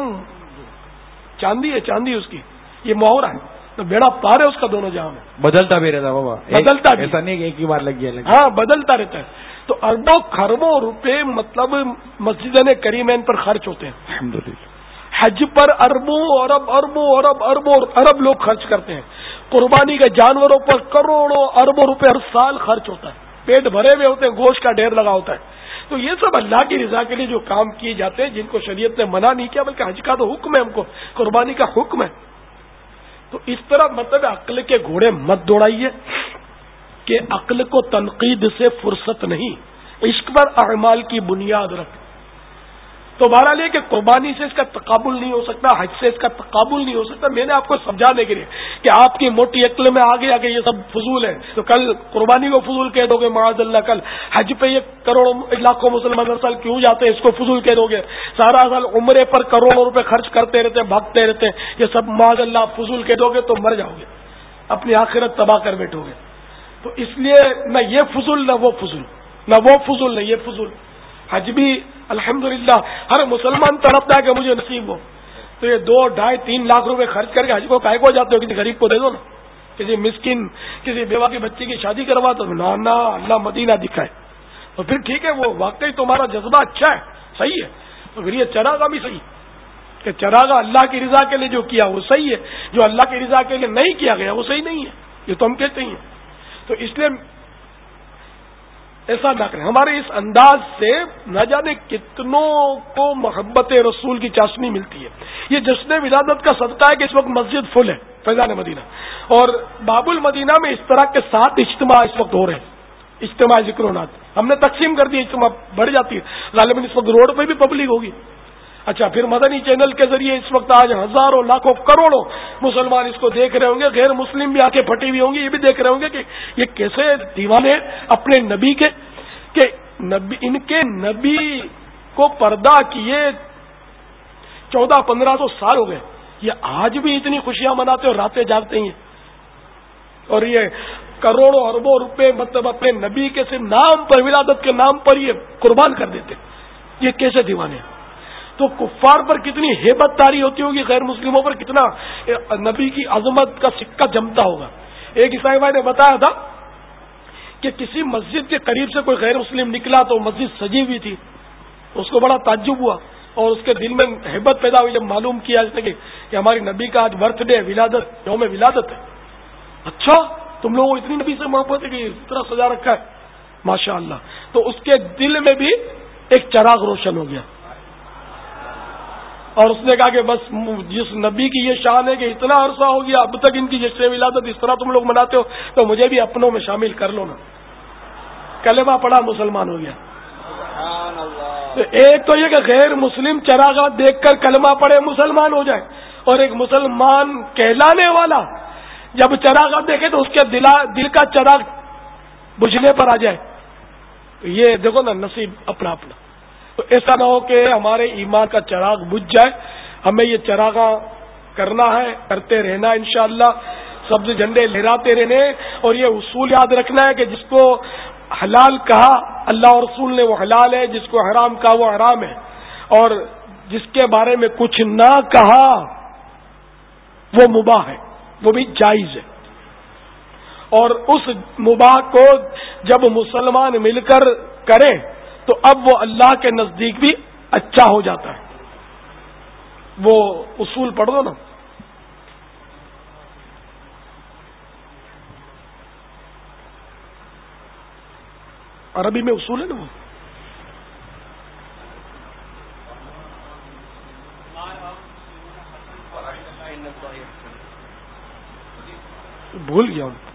Speaker 2: چاندی ہے چاندی اس کی، یہ مہورا ہے تو بیڑا پار ہے اس کا دونوں جہاں میں.
Speaker 3: بدلتا بھی رہتا بابا،
Speaker 2: بدلتا بھی،
Speaker 3: ایسا نہیں کہ ایک ہی بار لگ گیا.
Speaker 2: ہاں بدلتا رہتا ہے. تو اربوں خربوں روپے مطلب مسجدین کریمین پر خرچ ہوتے ہیں.
Speaker 3: الحمدللہ
Speaker 2: حج پر اربوں ارب اربوں ارب اربوں ارب لوگ خرچ کرتے ہیں. قربانی کے جانوروں پر کروڑوں اربوں روپے ہر سال خرچ ہوتا ہے. پیٹ بھرے ہوئے ہوتے ہیں، گوشت کا ڈھیر لگا ہوتا ہے. تو یہ سب اللہ کی رضا کے لیے جو کام کیے جاتے ہیں، جن کو شریعت نے منع نہیں کیا بلکہ حج کا تو حکم ہے، ہم کو قربانی کا حکم ہے. تو اس طرح مطلب عقل کے گھوڑے مت دوڑائیے کہ عقل کو تنقید سے فرصت نہیں، عشق پر اعمال کی بنیاد رکھ. تو بہرحال یہ کہ قربانی سے اس کا تقابل نہیں ہو سکتا، حج سے اس کا تقابل نہیں ہو سکتا. میں نے آپ کو سمجھانے کے لیے کہ آپ کی موٹی عقل میں آ گیا کہ یہ سب فضول ہے، تو کل قربانی کو فضول کہہ دو گے معاذ اللہ. کل حج پہ یہ کروڑوں لاکھوں مسلمان ہر سال کیوں جاتے ہیں، اس کو فضول کہہ دو گے. سارا سال عمرے پر کروڑوں روپے خرچ کرتے رہتے ہیں، بھاگتے رہتے ہیں، یہ سب معاذ اللہ فضول کہہ دو گے تو مر جاؤ گے، اپنی آخرت تباہ کر بیٹھو گے. تو اس لیے نہ یہ فضول نہ وہ فضول، نہ وہ فضول نہ یہ فضول. حج بھی الحمدللہ ہر مسلمان تڑپتا ہے کہ مجھے نصیب ہو. تو یہ دو ڈھائی تین لاکھ روپے خرچ کر کے حج کو کائے کو جاتے ہو؟ کسی غریب کو دے دو نا، کسی مسکین کسی بیوہ کی بچی کی شادی کروا دو. نہ اللہ مدینہ دکھائے تو پھر ٹھیک ہے، وہ واقعی تمہارا جذبہ اچھا ہے، صحیح ہے. تو پھر یہ چراغا بھی صحیح کہ چراغا اللہ کی رضا کے لیے جو کیا وہ صحیح ہے، جو اللہ کی رضا کے لیے نہیں کیا گیا وہ صحیح نہیں ہے. یہ تو ہم کہتے ہیں. تو اس لیے ایسا نہ کریں. ہمارے اس انداز سے نہ جانے کتنوں کو محبت رسول کی چاشنی ملتی ہے. یہ جشن ولادت کا صدقہ ہے کہ اس وقت مسجد فل ہے فیضان مدینہ، اور باب المدینہ میں اس طرح کے سات اجتماع اس وقت ہو رہے ہیں. اجتماع ذکر و نات ہم نے تقسیم کر دی، اجتماع بڑھ جاتی ہے. غالباً اس وقت روڈ پہ بھی پبلک ہوگی. اچھا، پھر مدنی چینل کے ذریعے اس وقت آج ہزاروں لاکھوں کروڑوں مسلمان اس کو دیکھ رہے ہوں گے. غیر مسلم بھی آنکھیں پھٹی ہوئی ہوں گی، یہ بھی دیکھ رہے ہوں گے کہ یہ کیسے دیوانے اپنے نبی کے کہ نبی ان کے نبی کو پردہ کیے چودہ پندرہ سو سال ہو گئے، یہ آج بھی اتنی خوشیاں مناتے اور راتیں جاگتے ہیں، اور یہ کروڑوں اربوں روپے مطلب اپنے نبی کے صرف نام پر، ولادت کے نام پر یہ قربان کر دیتے. یہ کیسے دیوانے ہیں؟ تو کفار پر کتنی ہیبت تاری ہوتی ہوگی، غیر مسلموں پر کتنا نبی کی عظمت کا سکہ جمتا ہوگا. ایک عیسائی بھائی نے بتایا تھا کہ کسی مسجد کے قریب سے کوئی غیر مسلم نکلا تو مسجد سجی ہوئی تھی. اس کو بڑا تعجب ہوا اور اس کے دل میں ہیبت پیدا ہوئی جب معلوم کیا اس نے کہ ہماری نبی کا آج برتھ ڈے، ولادت، یوم ولادت ہے. اچھا، تم لوگوں کو اتنی نبی سے محبت ہے کہ اس طرح سجا رکھا ہے، ماشاء اللہ. تو اس کے دل میں بھی ایک چراغ روشن ہو گیا. اور اس نے کہا کہ بس جس نبی کی یہ شان ہے کہ اتنا عرصہ ہو گیا اب تک ان کی جشن ولادت اس طرح تم لوگ مناتے ہو تو مجھے بھی اپنوں میں شامل کر لو نا. کلمہ پڑا مسلمان ہو گیا. تو ایک تو یہ کہ غیر مسلم چراغاہ دیکھ کر کلمہ پڑھے مسلمان ہو جائے, اور ایک مسلمان کہلانے والا جب چراغاہ دیکھے تو اس کے دلا دل کا چراغ بجھنے پر آ جائے. یہ دیکھو نا نصیب اپنا اپنا. تو ایسا نہ ہو کہ ہمارے ایمان کا چراغ بجھ جائے. ہمیں یہ چراغاں کرنا ہے, کرتے رہنا انشاءاللہ, سبز جھنڈے لہراتے رہنے. اور یہ اصول یاد رکھنا ہے کہ جس کو حلال کہا اللہ اور رسول نے وہ حلال ہے, جس کو حرام کہا وہ حرام ہے, اور جس کے بارے میں کچھ نہ کہا وہ مباح ہے, وہ بھی جائز ہے. اور اس مباح کو جب مسلمان مل کر کریں تو اب وہ اللہ کے نزدیک بھی اچھا ہو جاتا ہے. وہ اصول پڑھ دو نا. عربی میں اصول ہے نا وہ. بھول گیا ہوں.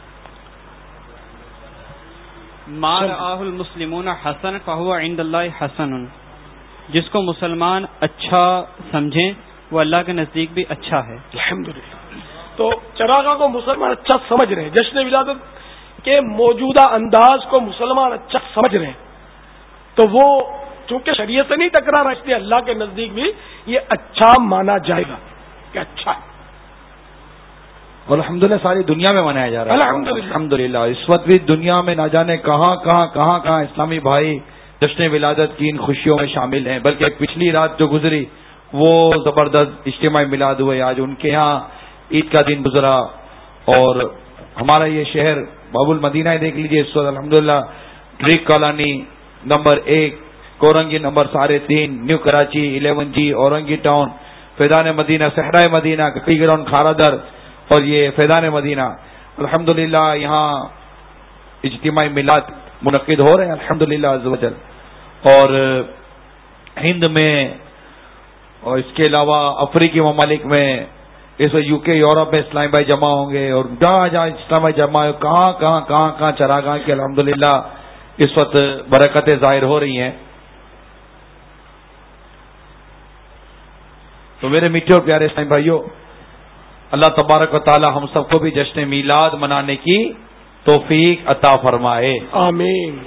Speaker 5: ما رآہ المسلمون حسن فہو عند اللہ حسن, جس کو مسلمان اچھا سمجھیں وہ اللہ کے نزدیک بھی اچھا ہے.
Speaker 2: الحمدللہ. تو چراغاں کو مسلمان اچھا سمجھ رہے ہیں, جشن ولادت کے موجودہ انداز کو مسلمان اچھا سمجھ رہے ہیں, تو وہ چونکہ شریعت سے نہیں ٹکرا رہا اس لیے اللہ کے نزدیک بھی یہ اچھا مانا جائے گا کہ اچھا ہے.
Speaker 3: الحمدللہ ساری دنیا میں منایا جا رہا ہے
Speaker 2: الحمدللہ.
Speaker 3: الحمدللہ اس وقت بھی دنیا میں نہ جانے کہاں کہاں کہاں کہاں اسلامی بھائی جشن ولادت کی ان خوشیوں میں شامل ہیں. بلکہ پچھلی رات جو گزری وہ زبردست اجتماعی میلاد ہوئے, آج ان کے یہاں عید کا دن گزرا. اور ہمارا یہ شہر باب المدینہ دیکھ لیجیے اس وقت الحمدللہ, ڈریک کالونی نمبر ایک, کورنگی نمبر ساڑھے تین, New Karachi eleven G, Orangi town, فیضان مدینہ, صحرائے مدینہ, ککی گراؤنڈ, کھارا در اور یہ فیضان مدینہ. الحمدللہ یہاں اجتماعی میلاد منعقد ہو رہے ہیں الحمدللہ عز و جل. اور ہند میں اور اس کے علاوہ افریقی ممالک میں, اس یو کے یورپ میں اسلامی بھائی جمع ہوں گے, اور جہاں جہاں اسلامی بھائی جمع ہو کہاں کہاں کہاں کہاں چراغاں کی الحمدللہ اس وقت برکتیں ظاہر ہو رہی ہیں. تو میرے میٹھے اور پیارے اسلامی بھائیوں, اللہ تبارک و تعالی ہم سب کو بھی جشن میلاد منانے کی توفیق عطا فرمائے.
Speaker 2: آمین.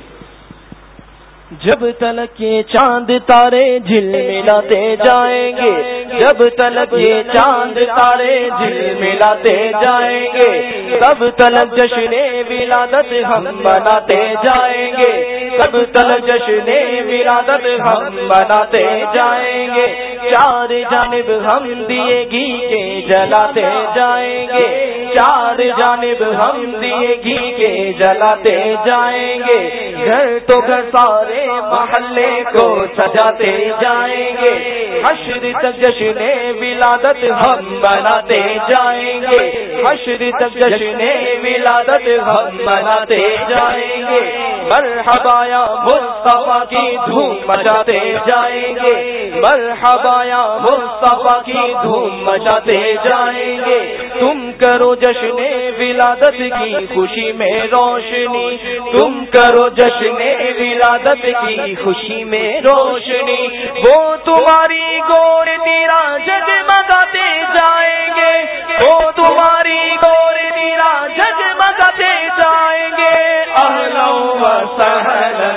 Speaker 1: جب تلک یہ چاند تارے جھلملاتے جائیں گے, جب تلک یہ چاند تارے جھلملاتے جائیں گے, تب تلک جشن ولادت ہم مناتے جائیں گے, تب تلک جشن ولادت ہم مناتے جائیں گے. چار جانب ہم دیے گھی کے جلاتے جائیں گے, چار جانب ہم دیے گھی کے جلاتے جائیں گے. گھر تو گھر سارے محلے کو سجاتے جائیں گے, حشر تک جشن ولادت ہم مناتے جائیں گے, حشر تک جشن ولادت ہم مناتے جائیں گے. مرحبا یا مصطفیٰ کی دھوم مچاتے جائیں گے, مرحبا یا مصطفیٰ کی دھوم مچاتے جائیں گے. تم کرو جشن ولادت کی خوشی میں روشنی, تم کرو جشن ولادت کی خوشی میں روشنی. وہ تمہاری گور تیرا جگمگاتے جائیں گے, وہ تمہاری گور تیرا جگمگاتے جائیں گے. اہلا و سہلا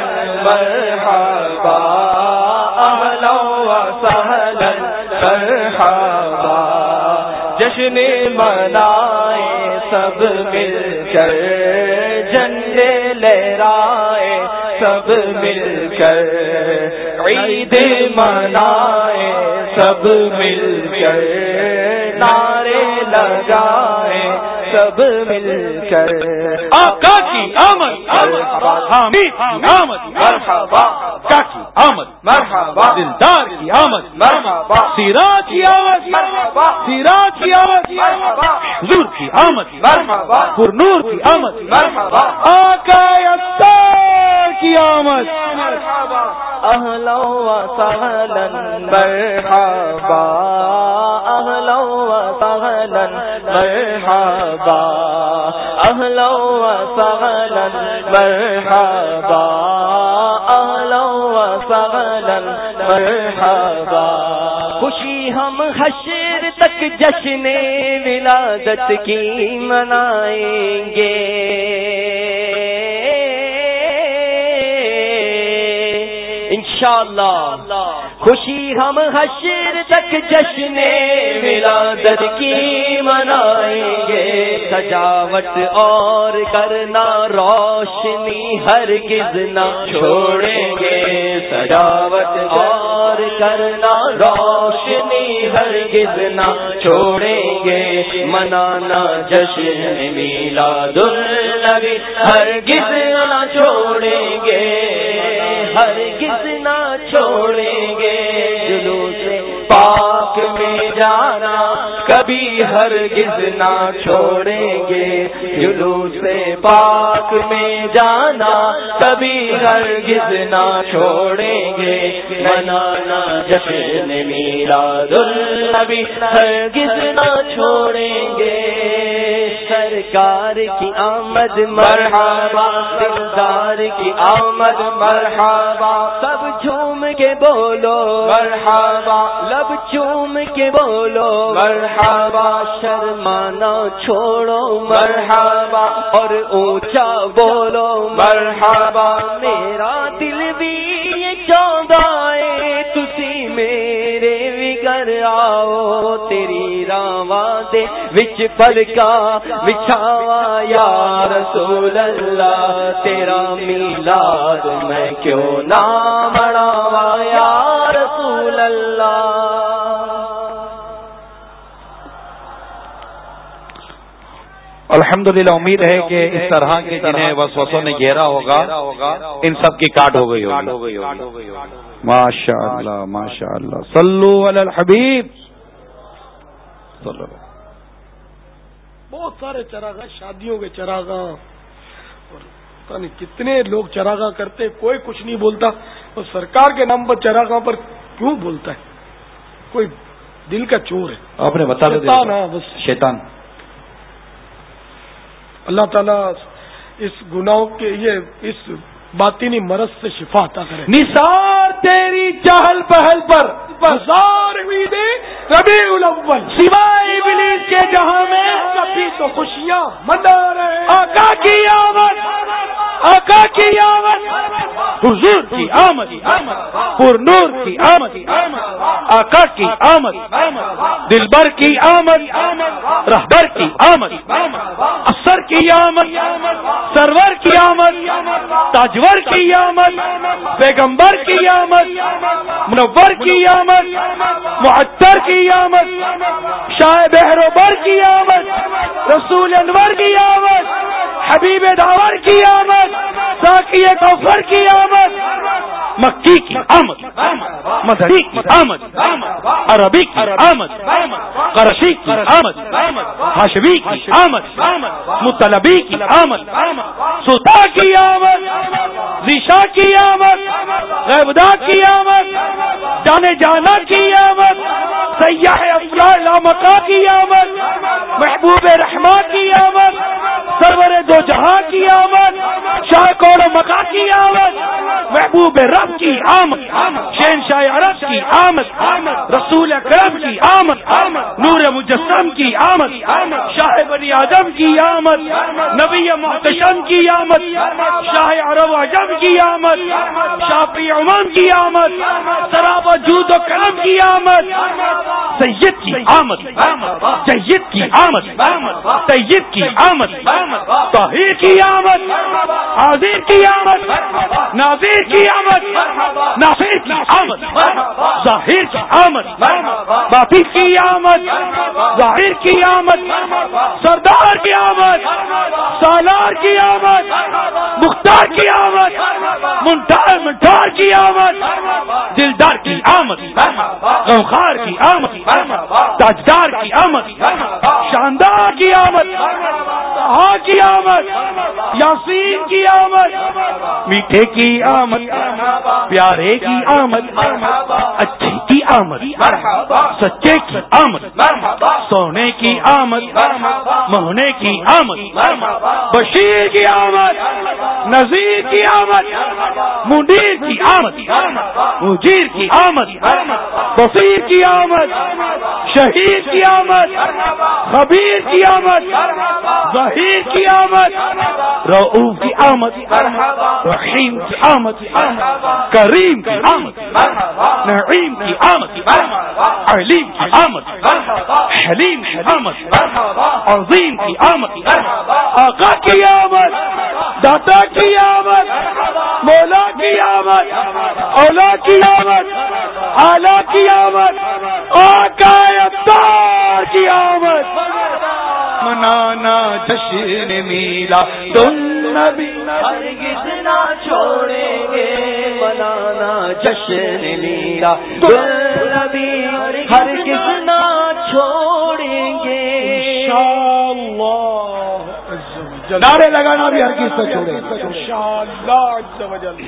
Speaker 1: مرحبا, اہلا و سہلا مرحبا. جشن منائے سب مل کر, جھنڈے لہرائے سب مل کر, عید منائے سب مل کر, نعرے لگائے سب مل کر.
Speaker 3: آقا کی آمد حامد کی آمد
Speaker 1: مرحبا,
Speaker 3: آقا کی آمد
Speaker 1: مرحبا,
Speaker 3: دلدار کی آمد
Speaker 1: مرحبا,
Speaker 3: سراج کی آمد
Speaker 1: مرحبا,
Speaker 3: سراج کی آمد
Speaker 1: مرحبا,
Speaker 3: حضور کی آمد
Speaker 1: مرحبا,
Speaker 3: پر نور کی آمد
Speaker 1: مرحبا.
Speaker 3: آقا اطہار
Speaker 2: کی آمد
Speaker 1: اہلا و سہلا مرحبا اہلا و سہلا مرحبا اہلا و سہلا مرحبا اہلا و سہلا مرحبا خوشی ہم حشر تک جشن ولادت کی منائیں گے انشاءاللہ خوشی ہم حشر تک جشن ولادت کی منائیں گے سجاوٹ اور کرنا روشنی ہرگز نہ چھوڑیں گے سجاوٹ اور کرنا روشنی ہرگز نہ چھوڑیں گے منانا جشن میلاد النبی ہرگز نہ چھوڑیں گے ہرگز نہ چھوڑیں گے جلوس پاک میں جانا کبھی ہرگز نہ چھوڑیں گے جلوس پاک میں جانا کبھی ہرگز نہ چھوڑیں گے منانا جشن میلاد النبی ہرگز نہ چھوڑیں گے سرکار کی آمد مرحبا دلدار کی آمد مرحبا سب جھوم کے بولو مرحبا لب چوم کے بولو مرحبا شرمانا چھوڑو مرحبا اور اونچا بولو مرحبا میرا دل بھی یہ چاہتا ہے تسی میرے وگر آؤ تیری راواں دے وچ پلکا بچھاوا یا رسول اللہ تیرا میلاد میں کیوں نہ مناوا یا رسول اللہ
Speaker 3: الحمدللہ امید ہے کہ اس طرح کے جنہیں وسوسوں نے گھیرا ہوگا ان سب کی کاٹ ہو گئی ہوگی ماشاء اللہ ماشاء اللہ صلو علی الحبیب صلو
Speaker 2: بہت سارے چراغاں شادیوں کے چراغاں اور پتہ نہیں کتنے لوگ چراغاں کرتے کوئی کچھ نہیں بولتا اور سرکار کے نام پر چراغاں پر کیوں بولتا ہے کوئی دل کا چور ہے
Speaker 3: آپ نے بتا
Speaker 2: شیطان ہاں بس
Speaker 3: شیطان اللہ
Speaker 2: تعالیٰ اس گناہوں کے یہ اس باطنی مرض سے شفا عطا کرے
Speaker 3: نثار تیری چہل پہل پر
Speaker 2: ہزار امیدیں ربیع الاول
Speaker 3: سوائے ابلیس کے جہاں میں
Speaker 2: کبھی تو خوشیاں منا رہے
Speaker 3: آقا کی آمد آقا کی آمد حضور کی آمد پر نور کی آمد آقا کی آمد دلبر کی آمد رہبر کی آمد افسر کی آمد سرور کی آمد تاجور کی آمد پیغمبر کی آمد منور کی آمد معطر کی آمد شاہ بہروبر کی آمد رسول انور کی آمد حبیب داور کی آمد ساقی کوثر کی آمد مکی کی آمد مدنی کی آمد عربی کی آمد قرشی کی آمد ہاشمی کی آمد مطلبی کی آمد سوتا کی آمد ذیشا کی آمد غیبدہ کی آمد جانے جانا کی آمد سیاح افضل مکہ کی آمد محبوب رحمہ کی آمد سرور دو جہاں کی آمد شاہ کور مکہ کی آمد محبوب رب کی آمد شہنشاہ عرب کی آمد رسول اکرم کی آمد نور مجسم کی آمد شاہ بنی آدم کی آمد نبی محتشم کی آمد شاہ عرب و عجم کی آمد شافی عمان کی آمد سراب جود و کرم کی آمد سید کی آمد جید کی آمد سید کی آمد طاہر کی آمد حاضر کی آمد ناظر کی آمد ناصر کی آمد ظاہر کی آمد باطن کی آمد ظاہر کی آمد سردار کی آمد سالار کی آمد مختار کی آمد منٹار منٹار کی آمد دلدار کی آمد غمخوار کی آمد تاجدار کی آمد شاندار کی آمد
Speaker 2: ہاں کی آمد، یاسین کی آمد، میٹھے کی آمد، پیارے کی آمد، اچھے کی آمد، سچے کی آمد، سونے کی آمد، مہنے کی آمد، بشیر کی آمد، نذیر کی آمد، منیر کی آمد، مجیر کی آمد، بصیر کی آمد، شہید کی آمد، خبیر کی آمد، ظہیر کی آمد، رؤوف کی آمد، رحیم کی آمد، کریم کی آمد، نعیم کی آمد، علیم کی آمد، حلیم کی آمد، عظیم کی آمد، آقا کی آمد، داتا کی آمد، مولا کی آمد، اولا کی آمد، اعلیٰ کی آمد، آقا ابطال کی آمد، منانا جشن میلا تم نبی
Speaker 1: ہرگز نہ چھوڑیں گے، منانا جشن میلا تم نبی ہرگز نہ چھوڑیں گے،
Speaker 2: انشاءاللہ نعرے لگانا بھی ہرگز نہ چھوڑیں گے انشاءاللہ عز و جل۔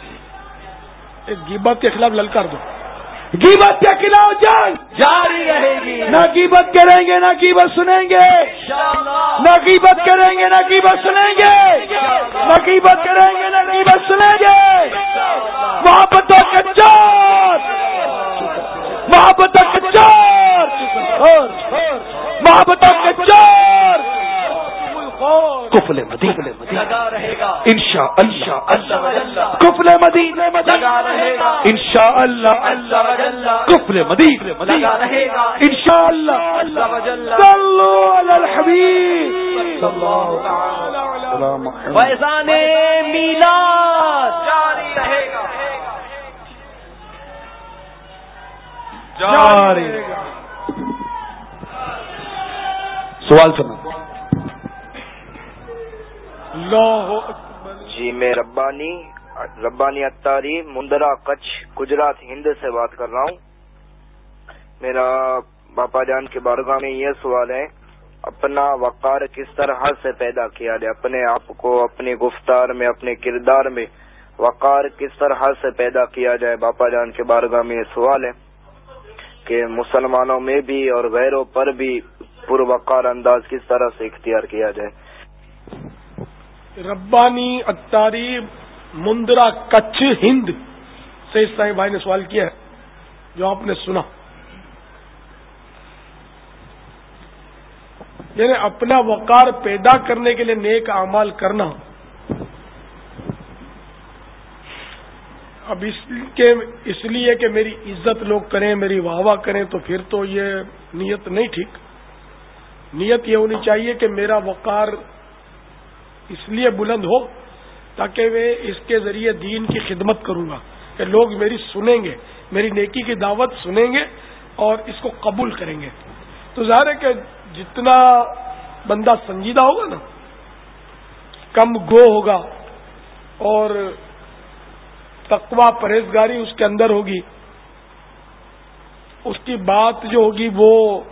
Speaker 2: ایک غیبت کے خلاف للکار دو، غیبت کے خلاف جنگ
Speaker 1: جاری رہے گی،
Speaker 2: نہ غیبت کریں گے نہ غیبت سنیں گے، نہ غیبت کریں گے نہ غیبت سنیں گے، نہ غیبت کریں گے نہ غیبت سنیں گے، محبتوں کے چار، محبتوں کے چار، محبتوں کے چار، کفل مدینہ
Speaker 1: لگا رہے گا
Speaker 2: انشاء اللہ، کفل مدینہ
Speaker 1: لگا رہے گا
Speaker 2: انشاء اللہ، کفل مدینہ
Speaker 1: لگا رہے گا
Speaker 2: انشاء اللہ، صلو علی الحبیب
Speaker 1: فیضان میلاد جاری رہے گا،
Speaker 2: جاری
Speaker 3: سوال سنا
Speaker 2: اللہ اکبر۔
Speaker 6: جی میں ربانی ربانی اتاری مندرا کچھ گجرات ہند سے بات کر رہا ہوں۔ میرا باپا جان کے بارگاہ میں یہ سوال ہے، اپنا وقار کس طرح سے پیدا کیا جائے، اپنے آپ کو اپنی گفتار میں اپنے کردار میں وقار کس طرح سے پیدا کیا جائے؟ باپا جان کے بارگاہ میں یہ سوال ہے کہ مسلمانوں میں بھی اور غیروں پر بھی پروقار انداز کس طرح سے اختیار کیا جائے؟
Speaker 2: ربانی اتاری مندرا کچھ ہند سے اس صاحب بھائی نے سوال کیا ہے جو آپ نے سنا، یعنی اپنا وقار پیدا کرنے کے لیے نیک اعمال کرنا۔ اب اس کے اس لیے کہ میری عزت لوگ کریں، میری واہ واہ کریں، تو پھر تو یہ نیت نہیں ٹھیک۔ نیت یہ ہونی چاہیے کہ میرا وقار اس لیے بلند ہو تاکہ میں اس کے ذریعے دین کی خدمت کروں گا، کہ لوگ میری سنیں گے، میری نیکی کی دعوت سنیں گے اور اس کو قبول کریں گے۔ تو ظاہر ہے کہ جتنا بندہ سنجیدہ ہوگا نا، کم گو ہوگا اور تقوی پرہیزگاری اس کے اندر ہوگی، اس کی بات جو ہوگی وہ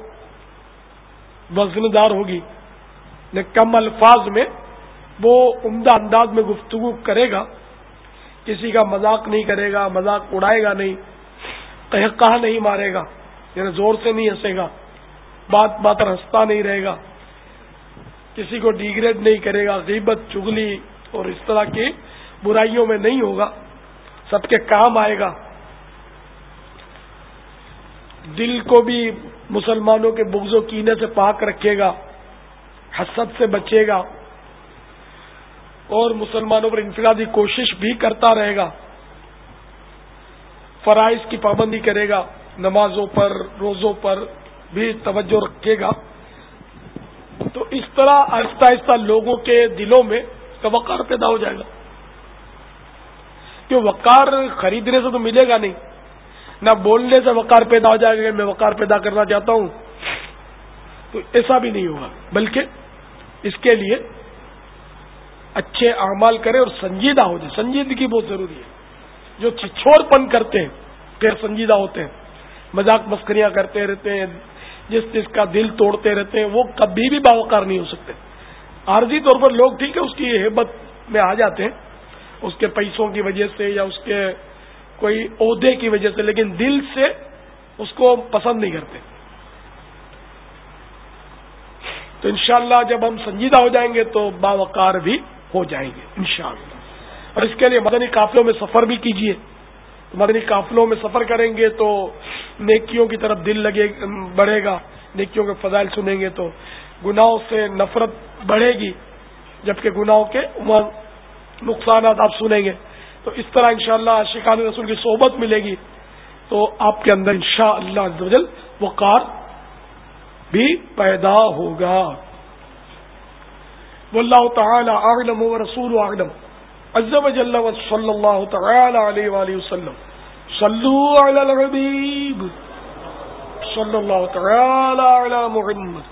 Speaker 2: وزندار ہوگی، کم الفاظ میں وہ عمدہ انداز میں گفتگو کرے گا، کسی کا مذاق نہیں کرے گا، مذاق اڑائے گا نہیں، قہقہہ نہیں مارے گا، یعنی زور سے نہیں ہنسے گا، بات بات پر ہنستا نہیں رہے گا، کسی کو ڈیگریڈ نہیں کرے گا، غیبت چغلی اور اس طرح کی برائیوں میں نہیں ہوگا، سب کے کام آئے گا، دل کو بھی مسلمانوں کے بغض و کینے سے پاک رکھے گا، حسد سے بچے گا اور مسلمانوں پر انفرادی کوشش بھی کرتا رہے گا، فرائض کی پابندی کرے گا، نمازوں پر روزوں پر بھی توجہ رکھے گا۔ تو اس طرح آہستہ آہستہ لوگوں کے دلوں میں وقار پیدا ہو جائے گا، کہ وقار خریدنے سے تو ملے گا نہیں، نہ بولنے سے وقار پیدا ہو جائے گا کہ میں وقار پیدا کرنا چاہتا ہوں، تو ایسا بھی نہیں ہوگا، بلکہ اس کے لیے اچھے اعمال کرے اور سنجیدہ ہو جائے۔ سنجیدگی بہت ضروری ہے۔ جو چھچھوڑ پن کرتے ہیں، غیر سنجیدہ ہوتے ہیں، مذاق مسخریاں کرتے رہتے ہیں، جس جس کا دل توڑتے رہتے ہیں وہ کبھی بھی باوقار نہیں ہو سکتے. عارضی طور پر لوگ ٹھیک ہے اس کی ہیبت میں آ جاتے ہیں, اس کے پیسوں کی وجہ سے یا اس کے کوئی عہدے کی وجہ سے, لیکن دل سے اس کو پسند نہیں کرتے. تو انشاءاللہ جب ہم سنجیدہ ہو جائیں گے تو باوقار بھی ہو جائیں گے انشاءاللہ. اور اس کے لیے مدنی قافلوں میں سفر بھی کیجیے. مدنی قافلوں میں سفر کریں گے تو نیکیوں کی طرف دل لگے بڑھے گا, نیکیوں کے فضائل سنیں گے تو گناہوں سے نفرت بڑھے گی, جبکہ گناہوں کے نقصانات آپ سنیں گے. تو اس طرح انشاءاللہ عاشقان رسول کی صحبت ملے گی تو آپ کے اندر انشاءاللہ عز و جل وقار بھی پیدا ہوگا. واللہ تعالی اعلم ورسولہ اعلم عز و جل وصلی اللہ تعالی علیہ وآلہ وسلم. صلو علی الحبیب صلی اللہ تعالی علی محمد.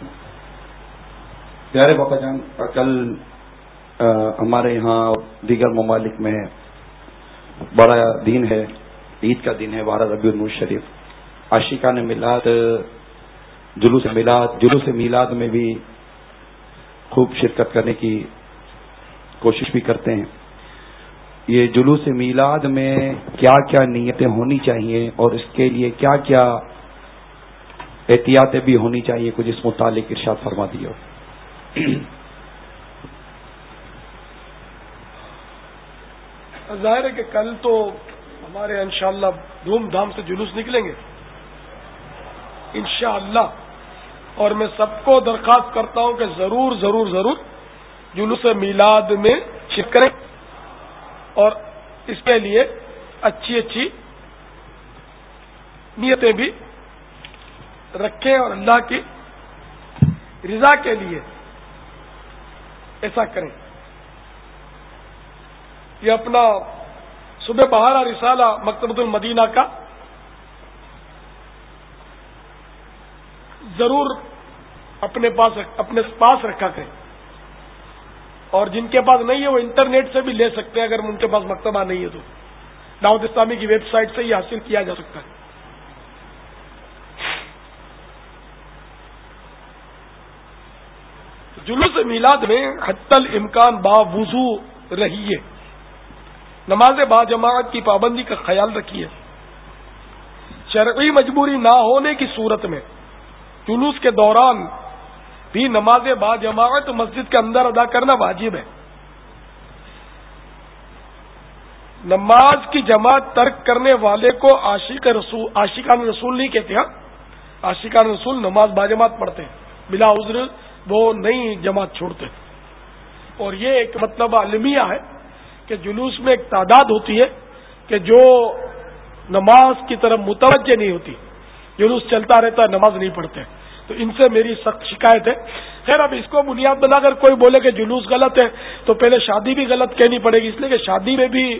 Speaker 3: پیارے باپا جان, کل ہمارے یہاں دیگر ممالک میں بڑا دن ہے, عید کا دن ہے, بارہ ربیع النور شریف. عاشقان میلاد, جلوس میلاد, جلوس میلاد میں بھی خوب شرکت کرنے کی کوشش بھی کرتے ہیں. یہ جلوس میلاد میں کیا کیا نیتیں ہونی چاہیے اور اس کے لیے کیا کیا احتیاطیں بھی ہونی چاہیے, کچھ اس متعلق ارشاد فرما دیو.
Speaker 2: ظاہر ہے کہ کل تو ہمارے انشاءاللہ دھوم دھام سے جلوس نکلیں گے انشاءاللہ, اور میں سب کو درخواست کرتا ہوں کہ ضرور ضرور ضرور جلوس میلاد میں شرکت کریں اور اس کے لیے اچھی اچھی نیتیں بھی رکھیں اور اللہ کی رضا کے لیے ایسا کریں. یہ اپنا صبح بہارا رسالہ مکتبۃ المدینہ کا ضرور اپنے پاس اپنے پاس رکھا کریں, اور جن کے پاس نہیں ہے وہ انٹرنیٹ سے بھی لے سکتے ہیں. اگر ان کے پاس مکتبہ نہیں ہے تو دعوت اسلامی کی ویب سائٹ سے یہ حاصل کیا جا سکتا ہے. جلوس میلاد میں حتی الامکان باوضو رہیے, نماز با جماعت کی پابندی کا خیال رکھیے. شرعی مجبوری نہ ہونے کی صورت میں جلوس کے دوران بھی نماز با جماعت مسجد کے اندر ادا کرنا واجب ہے. نماز کی جماعت ترک کرنے والے کو عاشق رسول عاشقان رسول نہیں کہتے. ہاں, عاشقان رسول نماز با جماعت پڑھتے ہیں, بلا عذر وہ نہیں جماعت چھوڑتے. اور یہ ایک مطلب المیہ ہے کہ جلوس میں ایک تعداد ہوتی ہے کہ جو نماز کی طرف متوجہ نہیں ہوتی, جلوس چلتا رہتا ہے, نماز نہیں پڑھتے. تو ان سے میری سخت شکایت ہے. خیر, اب اس کو بنیاد بنا کر کوئی بولے کہ جلوس غلط ہے تو پہلے شادی بھی غلط کہنی پڑے گی, اس لیے کہ شادی میں بھی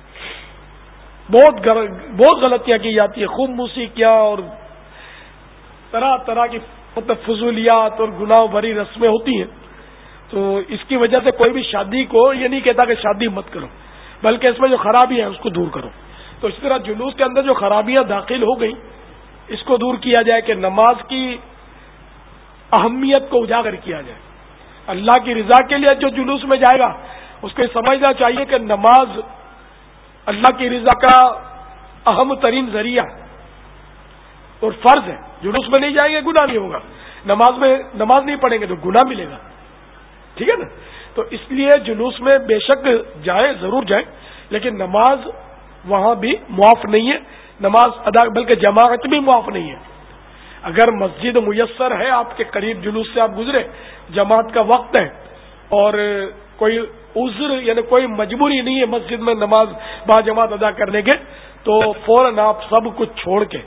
Speaker 2: بہت بہت غلطیاں کی جاتی ہیں, خوب موسیقیاں اور طرح طرح کی مطلب فضولیات اور گناہ بھری رسمیں ہوتی ہیں. تو اس کی وجہ سے کوئی بھی شادی کو یہ نہیں کہتا کہ شادی مت کرو, بلکہ اس میں جو خرابی ہے اس کو دور کرو. تو اس طرح جلوس کے اندر جو خرابیاں داخل ہو گئیں اس کو دور کیا جائے کہ نماز کی اہمیت کو اجاگر کیا جائے. اللہ کی رضا کے لیے جو جلوس میں جائے گا اس کو سمجھنا چاہیے کہ نماز اللہ کی رضا کا اہم ترین ذریعہ اور فرض ہے. جلوس میں نہیں جائیں گے گناہ نہیں ہوگا, نماز میں نماز نہیں پڑھیں گے تو گناہ ملے گا. ٹھیک ہے نا. تو اس لیے جلوس میں بے شک جائیں, ضرور جائیں, لیکن نماز وہاں بھی معاف نہیں ہے, نماز ادا بلکہ جماعت بھی معاف نہیں ہے. اگر مسجد میسر ہے آپ کے قریب, جلوس سے آپ گزرے, جماعت کا وقت ہے اور کوئی عذر یعنی کوئی مجبوری نہیں ہے مسجد میں نماز با جماعت ادا کرنے کے, تو فوراً آپ سب کچھ چھوڑ کے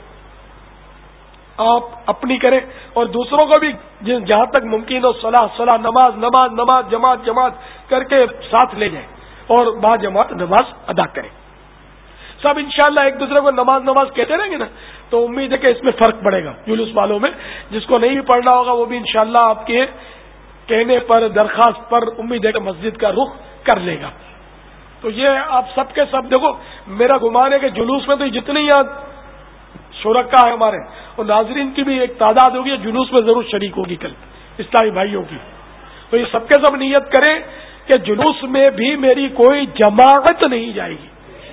Speaker 2: آپ اپنی کریں اور دوسروں کو بھی جہاں تک ممکن ہو صلاح صلاح نماز نماز نماز جماعت جماعت کر کے ساتھ لے جائیں اور با جماعت نماز ادا کریں. سب انشاءاللہ ایک دوسرے کو نماز نماز کہتے رہیں گے نا تو امید ہے کہ اس میں فرق پڑے گا جلوس والوں میں. جس کو نہیں بھی پڑھنا ہوگا وہ بھی انشاءاللہ آپ کے کہنے پر درخواست پر امید ہے کہ مسجد کا رخ کر لے گا. تو یہ آپ سب کے سب دیکھو, میرا گمان ہے کہ جلوس میں تو جتنے یہاں شرکا ہے ہمارے، اور ناظرین کی بھی ایک تعداد ہوگی، جلوس میں ضرور شریک ہوگی کل اسلامی بھائیوں کی. تو یہ سب کے سب نیت کریں کہ جلوس میں بھی میری کوئی جماعت نہیں جائے گی،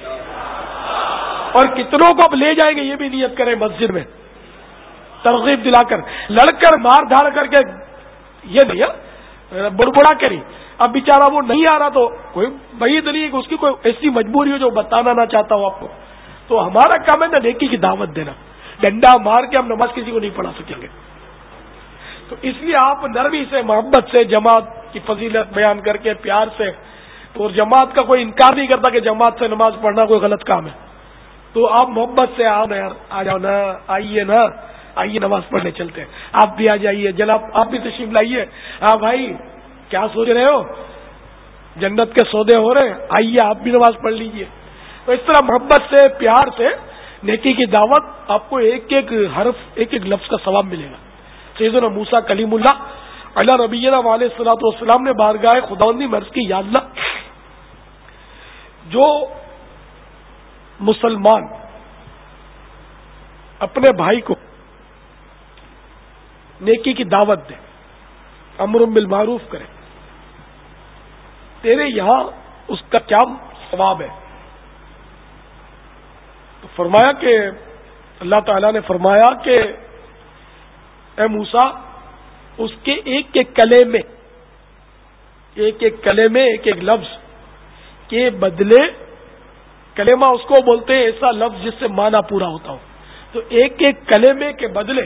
Speaker 2: اور کتنوں کو اب لے جائیں گے یہ بھی نیت کریں. مسجد میں ترغیب دلا کر، لڑ کر مار دھاڑ کر کے یہ نہیں، بڑبڑا کری. اب بیچارہ وہ نہیں آ رہا تو کوئی بعید نہیں کہ اس کی کوئی ایسی مجبوری ہو جو بتانا نہ چاہتا ہوں آپ کو. تو ہمارا کام ہے نا نیکی کی دعوت دینا. ڈنڈا مار کے ہم نماز کسی کو نہیں پڑھا سکیں گے. تو اس لیے آپ نرمی سے، محبت سے جماعت کی فضیلت بیان کر کے پیار سے، اور جماعت کا کوئی انکار نہیں کرتا کہ جماعت سے نماز پڑھنا کوئی غلط کام ہے، تو آپ محبت سے آؤ نا یار، آ جاؤ نا، آئیے نا، آئیے نماز پڑھنے چلتے ہیں. آپ بھی آ جائیے، جناب آپ بھی تشریف لائیے. ہاں بھائی کیا سوچ رہے ہو، جنت کے سودے ہو رہے، آئیے آپ بھی نماز پڑھ لیجئے. تو اس طرح محبت سے، پیار سے نیکی کی دعوت، آپ کو ایک ایک حرف، ایک ایک لفظ کا ثواب ملے گا. سیدنا موسیٰ کلیم اللہ علیہ نبینا علیہ الصلوۃ والسلام نے بارگاہ خداوندی مرض کی، یا اللہ جو مسلمان اپنے بھائی کو نیکی کی دعوت دے، امر بالمعروف کرے، تیرے یہاں اس کا کیا ثواب ہے؟ تو فرمایا کہ اللہ تعالیٰ نے فرمایا کہ اے موسیٰ، اس کے ایک ایک کلمے، ایک ایک کلمے، ایک ایک لفظ کے بدلے، کلمہ اس کو بولتے ہیں ایسا لفظ جس سے معنی پورا ہوتا ہو، تو ایک ایک کلمے کے بدلے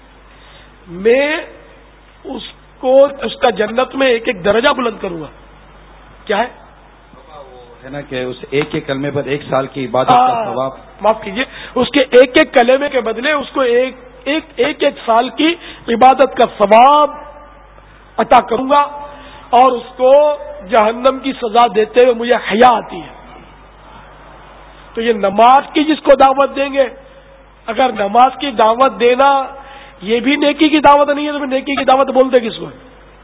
Speaker 2: میں اس کو، اس کا جنت میں ایک ایک درجہ بلند کروں گا. کیا ہے
Speaker 3: ہے نا کہ اس ایک ایک کلمے پر ایک سال کی عبادت کا ثواب،
Speaker 2: معاف کیجیے، اس کے ایک ایک کلمے کے بدلے اس کو ایک ایک ایک ایک سال کی عبادت کا ثواب عطا کروں گا، اور اس کو جہنم کی سزا دیتے ہوئے مجھے حیا آتی ہے. تو یہ نماز کی جس کو دعوت دیں گے، اگر نماز کی دعوت دینا یہ بھی نیکی کی دعوت نہیں ہے تو پھر نیکی کی دعوت بولتے کس کو؟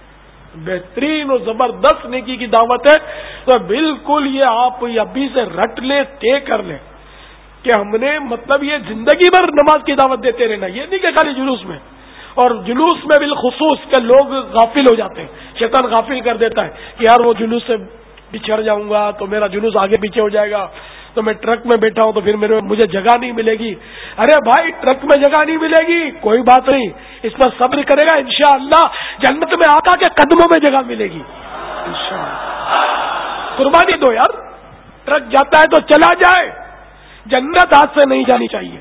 Speaker 2: بہترین اور زبردست نیکی کی دعوت ہے. تو بالکل یہ آپ ابھی سے رٹ لیں، طے کر لیں کہ ہم نے مطلب یہ زندگی بھر نماز کی دعوت دیتے رہنا. یہ نہیں کہ خالی جلوس میں، اور جلوس میں بالخصوص کہ لوگ غافل ہو جاتے ہیں، شیطان غافل کر دیتا ہے کہ یار وہ جلوس سے بچھڑ جاؤں گا تو میرا جلوس آگے پیچھے ہو جائے گا، تو میں ٹرک میں بیٹھا ہوں تو پھر میرے مجھے جگہ نہیں ملے گی. ارے بھائی ٹرک میں جگہ نہیں ملے گی کوئی بات نہیں، اس پر صبر کرے گا، انشاءاللہ جنت میں آقا کے قدموں میں جگہ ملے گی انشاءاللہ. قربانی دو یار، ٹرک جاتا ہے تو چلا جائے، جنت ہاتھ سے نہیں جانی چاہیے.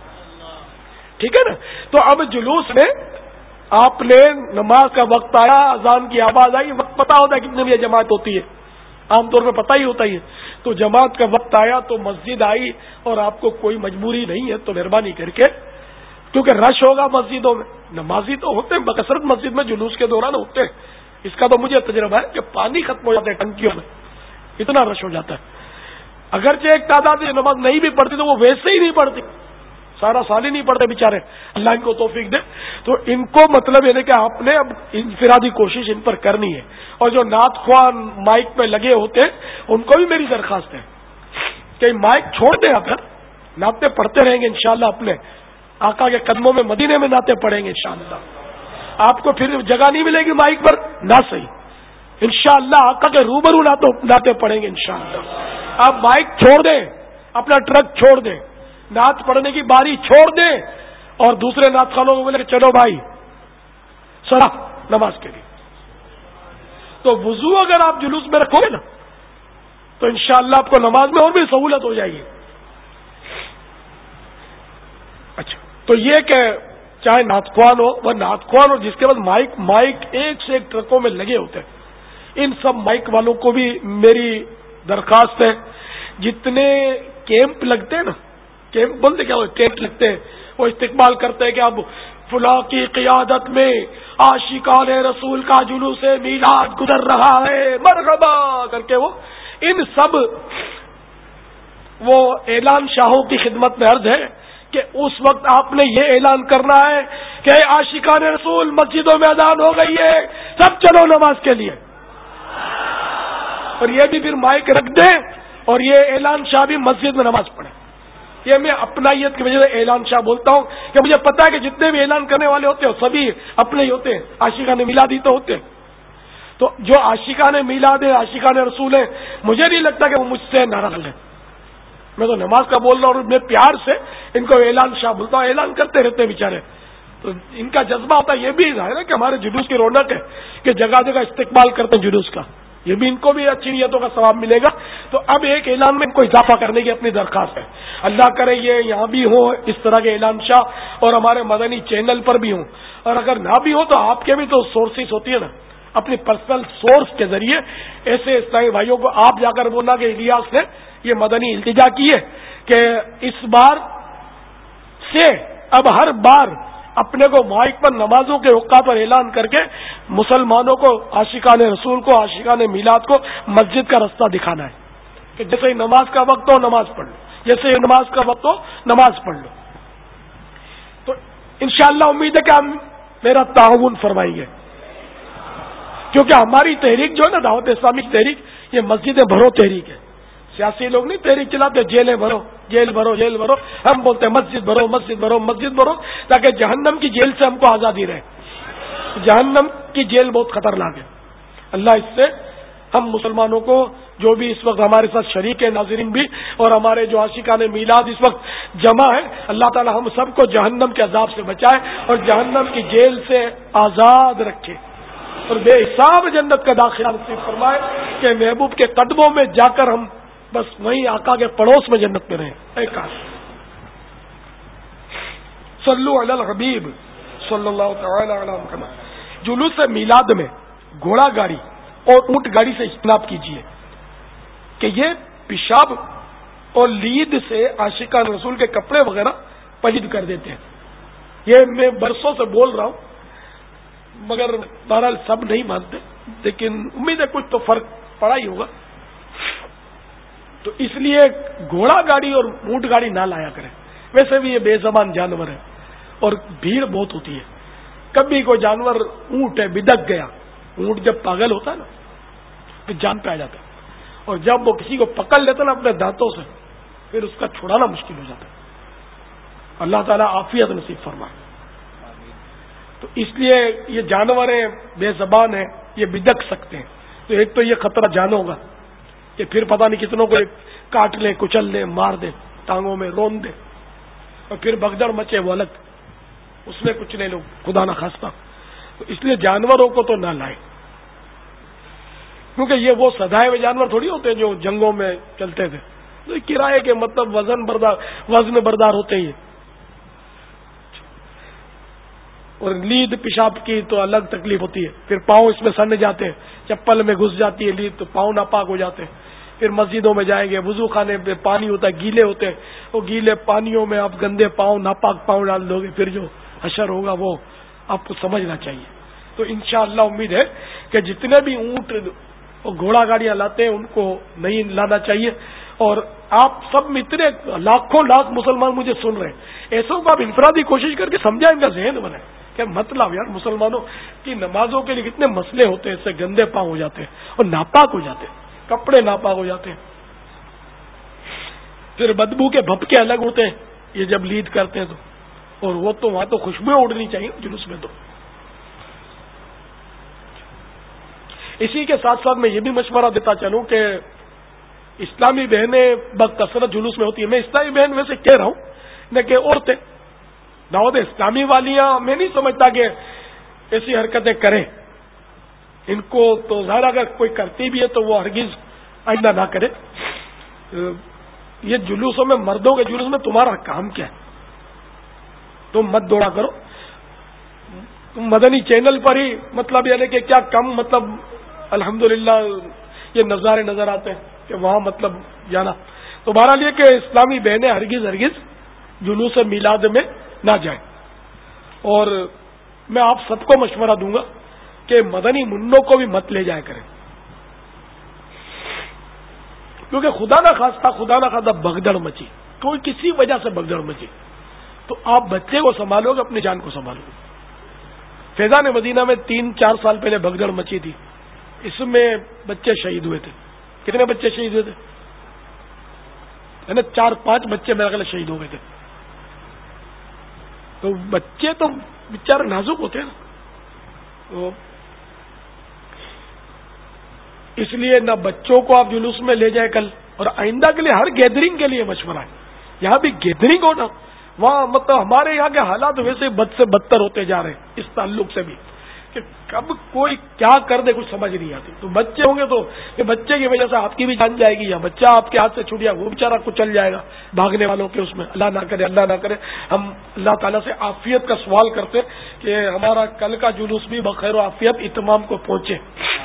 Speaker 2: ٹھیک ہے نا؟ تو اب جلوس میں آپ نے نماز کا وقت آیا، اذان کی آواز آئی، وقت پتا ہوتا ہے کتنے بجے جماعت ہوتی ہے، عام طور پہ پتہ ہی ہوتا ہی ہے. تو جماعت کا وقت آیا تو مسجد آئی اور آپ کو کوئی مجبوری نہیں ہے تو مہربانی کر کے، کیونکہ رش ہوگا مسجدوں میں، نمازی تو ہوتے ہیں بکثرت مسجد میں جلوس کے دوران ہوتے ہیں، اس کا تو مجھے تجربہ ہے کہ پانی ختم ہو جاتا ہے ٹنکیوں میں، اتنا رش ہو جاتا ہے. اگرچہ ایک تعداد سے نماز نہیں بھی پڑھتی تو وہ ویسے ہی نہیں پڑھتی، سارا سال ہی نہیں پڑھتے بیچارے، اللہ ان کو توفیق دے. تو ان کو مطلب یہ کہ آپ نے اب انفرادی کوشش ان پر کرنی ہے. اور جو نعت خوان مائک پہ لگے ہوتے ہیں ان کو بھی میری درخواست ہے کہ مائک چھوڑ دیں، اگر نعتیں پڑھتے رہیں گے انشاءاللہ اپنے آقا کے قدموں میں مدینے میں نعتیں پڑھیں گے انشاءاللہ، آپ کو پھر جگہ نہیں ملے گی مائک پر، نہ صحیح انشاءاللہ آقا کے روبرو نعتیں پڑھیں گے انشاءاللہ. آپ مائک چھوڑ دیں، اپنا ٹرک چھوڑ دیں، نعت پڑھنے کی باری چھوڑ دیں، اور دوسرے نعت خانوں کو بولے چلو بھائی سرا نماز کے لیے. تو وضو اگر آپ جلوس میں رکھو گے نا تو انشاءاللہ آپ کو نماز میں اور بھی سہولت ہو جائے گی. اچھا، تو یہ کہ چاہے نعت خوان ہو، وہ نعت خوان ہو جس کے بعد مائک مائک ایک سے ایک ٹرکوں میں لگے ہوتے ہیں، ان سب مائک والوں کو بھی میری درخواست ہے، جتنے کیمپ لگتے ہیں نا، کیمپ بولتے کیا ہوتے ٹینٹ لگتے ہیں، وہ استقبال کرتے ہیں کہ اب فلاں کی قیادت میں عاشقان رسول کا جلوس میلاد گزر رہا ہے، مرحبا کر کے وہ ان سب وہ اعلان شاہوں کی خدمت میں عرض ہے کہ اس وقت آپ نے یہ اعلان کرنا ہے کہ عاشقان رسول مسجدوں میں اذان ہو گئی ہے، سب چلو نماز کے لیے. اور یہ بھی پھر مائک رکھ دیں اور یہ اعلان شاہ بھی مسجد میں نماز پڑھے. یہ میں اپنائیت کی وجہ سے اعلان شاہ بولتا ہوں کہ مجھے پتا ہے کہ جتنے بھی اعلان کرنے والے ہوتے ہیں سبھی اپنے ہی ہوتے ہیں، عاشقان میلادی تو ہوتے ہیں. تو جو عاشقان میلاد ہے، عاشقان رسول ہے، مجھے نہیں لگتا کہ وہ مجھ سے ناراض ہیں. میں تو نماز کا بول رہا ہوں اور میں پیار سے ان کو اعلان شاہ بولتا ہوں. اعلان کرتے رہتے بیچارے، تو ان کا جذبہ ہوتا ہے. یہ بھی ظاہر ہے کہ ہمارے جلوس کی رونق ہے کہ جگہ جگہ استقبال کرتے ہیں جلوس کا، یہ بھی ان کو بھی اچھی نیتوں کا ثواب ملے گا. تو اب ایک اعلان میں ان کو اضافہ کرنے کی اپنی درخواست ہے. اللہ کرے یہ یہاں بھی ہو اس طرح کے اعلان شاہ اور ہمارے مدنی چینل پر بھی ہوں، اور اگر نہ بھی ہو تو آپ کے بھی تو سورسز ہوتی ہے نا، اپنی پرسنل سورس کے ذریعے ایسے اسلامی بھائیوں کو آپ جا کر بولنا کہ الیاس نے یہ مدنی التجا کی ہے کہ اس بار سے اب ہر بار اپنے کو مائک پر نمازوں کے اوقات پر اعلان کر کے مسلمانوں کو، عاشقان رسول کو، عاشقان میلاد کو مسجد کا رستہ دکھانا ہے کہ جیسے ہی نماز کا وقت ہو نماز پڑھ لو، جیسے ہی نماز کا وقت ہو نماز پڑھ لو. تو انشاءاللہ امید ہے کہ ہم میرا تعاون فرمائیں گے، کیونکہ ہماری تحریک جو ہے نا دعوت اسلامی تحریک، یہ مسجد بھرو تحریک ہے. سیاسی لوگ نہیں تحریک چلاتے جیلیں بھرو جیل بھرو جیل بھرو، ہم بولتے ہیں مسجد بھرو مسجد بھرو مسجد بھرو، تاکہ جہنم کی جیل سے ہم کو آزادی رہے. جہنم کی جیل بہت خطرناک ہے. اللہ اس سے ہم مسلمانوں کو، جو بھی اس وقت ہمارے ساتھ شریک ہے، ناظرین بھی اور ہمارے جو عاشقان میلاد اس وقت جمع ہے، اللہ تعالی ہم سب کو جہنم کے عذاب سے بچائے اور جہنم کی جیل سے آزاد رکھے اور بے حساب جنت کا داخلہ نصیب فرمائے کہ محبوب کے قدموں میں جا کر ہم بس وہیں آقا کے پڑوس میں جنت میں رہیں. اے کاش. صلو علی الحبیب صلی اللہ تعالی علی محمد. جلوس میلاد میں گھوڑا گاڑی اور اونٹ گاڑی سے اجتناب کیجیے کہ یہ پیشاب اور لید سے عاشقان رسول کے کپڑے وغیرہ پلید کر دیتے ہیں. یہ میں برسوں سے بول رہا ہوں مگر بہرحال سب نہیں مانتے، لیکن امید ہے کچھ تو فرق پڑا ہی ہوگا. تو اس لیے گھوڑا گاڑی اور اونٹ گاڑی نہ لایا کریں. ویسے بھی یہ بے زبان جانور ہے اور بھیڑ بہت ہوتی ہے. کبھی کوئی جانور اونٹ ہے بدک گیا، اونٹ جب پاگل ہوتا ہے نا تو جان پہ آ جاتا ہے، اور جب وہ کسی کو پکڑ لیتا نا اپنے دانتوں سے پھر اس کا چھڑانا مشکل ہو جاتا ہے. اللہ تعالیٰ عافیت نصیب فرمائے. تو اس لیے یہ جانور ہیں، بے زبان ہیں، یہ بدک سکتے ہیں. تو ایک تو یہ خطرہ جانو گا کہ پھر پتہ نہیں کتنوں کو کاٹ لیں، کچل لیں، مار دیں، ٹانگوں میں رون دیں، اور پھر بگدڑ مچے وہ الگ، اس میں کچھ نہیں لوگ خدا نہ خواستہ. تو اس لیے جانوروں کو تو نہ لائیں، کیونکہ یہ وہ سدائے ہوئے جانور تھوڑی ہوتے ہیں جو جنگوں میں چلتے تھے. تو کرائے کے مطلب وزن بردار وزن بردار ہوتے ہی. اور لید پیشاب کی تو الگ تکلیف ہوتی ہے، پھر پاؤں اس میں سن جاتے ہیں، چپل میں گھس جاتی ہے لید تو پاؤں ناپاک ہو جاتے ہیں. پھر مسجدوں میں جائیں گے، وضو خانے میں پانی ہوتا ہے، گیلے ہوتے ہیں، وہ گیلے پانیوں میں آپ گندے پاؤں ناپاک پاؤں ڈال دو گے، پھر جو حشر ہوگا وہ آپ کو سمجھنا چاہیے. تو انشاءاللہ امید ہے کہ جتنے بھی اونٹ اور گھوڑا گاڑیاں لاتے ہیں ان کو نہیں لانا چاہیے. اور آپ سب میں اتنے لاکھوں لاکھ مسلمان مجھے سن رہے ہیں، ایسوں کو آپ انفرادی کوشش کر کے سمجھائیں، ان کا ذہن بنائیں کہ مطلب یار مسلمانوں کی نمازوں کے لیے کتنے مسئلے ہوتے ہیں، اس سے گندے پاؤں ہو جاتے ہیں اور ناپاک ہو جاتے ہیں، کپڑے ناپاک ہو جاتے ہیں، پھر بدبو کے بھپکے الگ ہوتے ہیں یہ جب لید کرتے ہیں تو، اور وہ تو وہاں تو خوشبوئیں اڑنی چاہیے جلوس میں. تو اسی کے ساتھ ساتھ میں یہ بھی مشورہ دیتا چلوں کہ اسلامی بہنیں بکثرت جلوس میں ہوتی ہیں. میں اسلامی بہن ویسے کہہ رہا ہوں نہ کہ عورتیں دعوت اسلامی والیاں میں نہیں سمجھتا کہ ایسی حرکتیں کریں. ان کو تو ظاہر اگر کوئی کرتی بھی ہے تو وہ ہرگز آئندہ نہ کرے. یہ جلوسوں میں، مردوں کے جلوس میں تمہارا کام کیا ہے؟ تم مت دوڑا کرو. تم مدنی چینل پر ہی مطلب یعنی کہ کیا کم مطلب الحمدللہ یہ نظارے نظر آتے ہیں کہ وہاں مطلب جانا. تو بہرحال یہ کہ اسلامی بہنیں ہرگز ہرگز جلوس میلاد میں نہ جائیں. اور میں آپ سب کو مشورہ دوں گا کہ مدنی منوں کو بھی مت لے جایا کریں، کیونکہ خدا نہ خواستہ خدا نہ خواستہ بگدڑ مچی، کوئی کسی وجہ سے بگدڑ مچی تو آپ بچے کو سنبھالو گے، اپنی جان کو سنبھالو گے. فیضان مدینہ میں تین چار سال پہلے بگدڑ مچی تھی، اس میں بچے شہید ہوئے تھے. کتنے بچے شہید ہوئے تھے؟ ہے نا چار پانچ بچے میرے خیال شہید ہو گئے تھے. تو بچے تو بیچارے نازک ہوتے ہیں نا, تو اس لیے نہ بچوں کو آپ جلوس میں لے جائیں کل, اور آئندہ کے لیے ہر گیدرنگ کے لیے مشورہ ہے. یہاں بھی گیدرنگ ہو نا, وہاں مطلب ہمارے یہاں کے حالات ویسے بد سے بدتر ہوتے جا رہے ہیں اس تعلق سے بھی, کہ کب کوئی کیا کر دے کچھ سمجھ نہیں آتی. تو بچے ہوں گے تو یہ بچے کی وجہ سے آپ کی بھی جان جائے گی, یا بچہ آپ کے ہاتھ سے چھوٹ جائے وہ بیچارہ کچھ چل جائے گا بھاگنے والوں کے اس میں. اللہ نہ کرے اللہ نہ کرے. ہم اللہ تعالیٰ سے عافیت کا سوال کرتے کہ ہمارا کل کا جلوس بھی بخیر و عافیت اتمام کو پہنچے.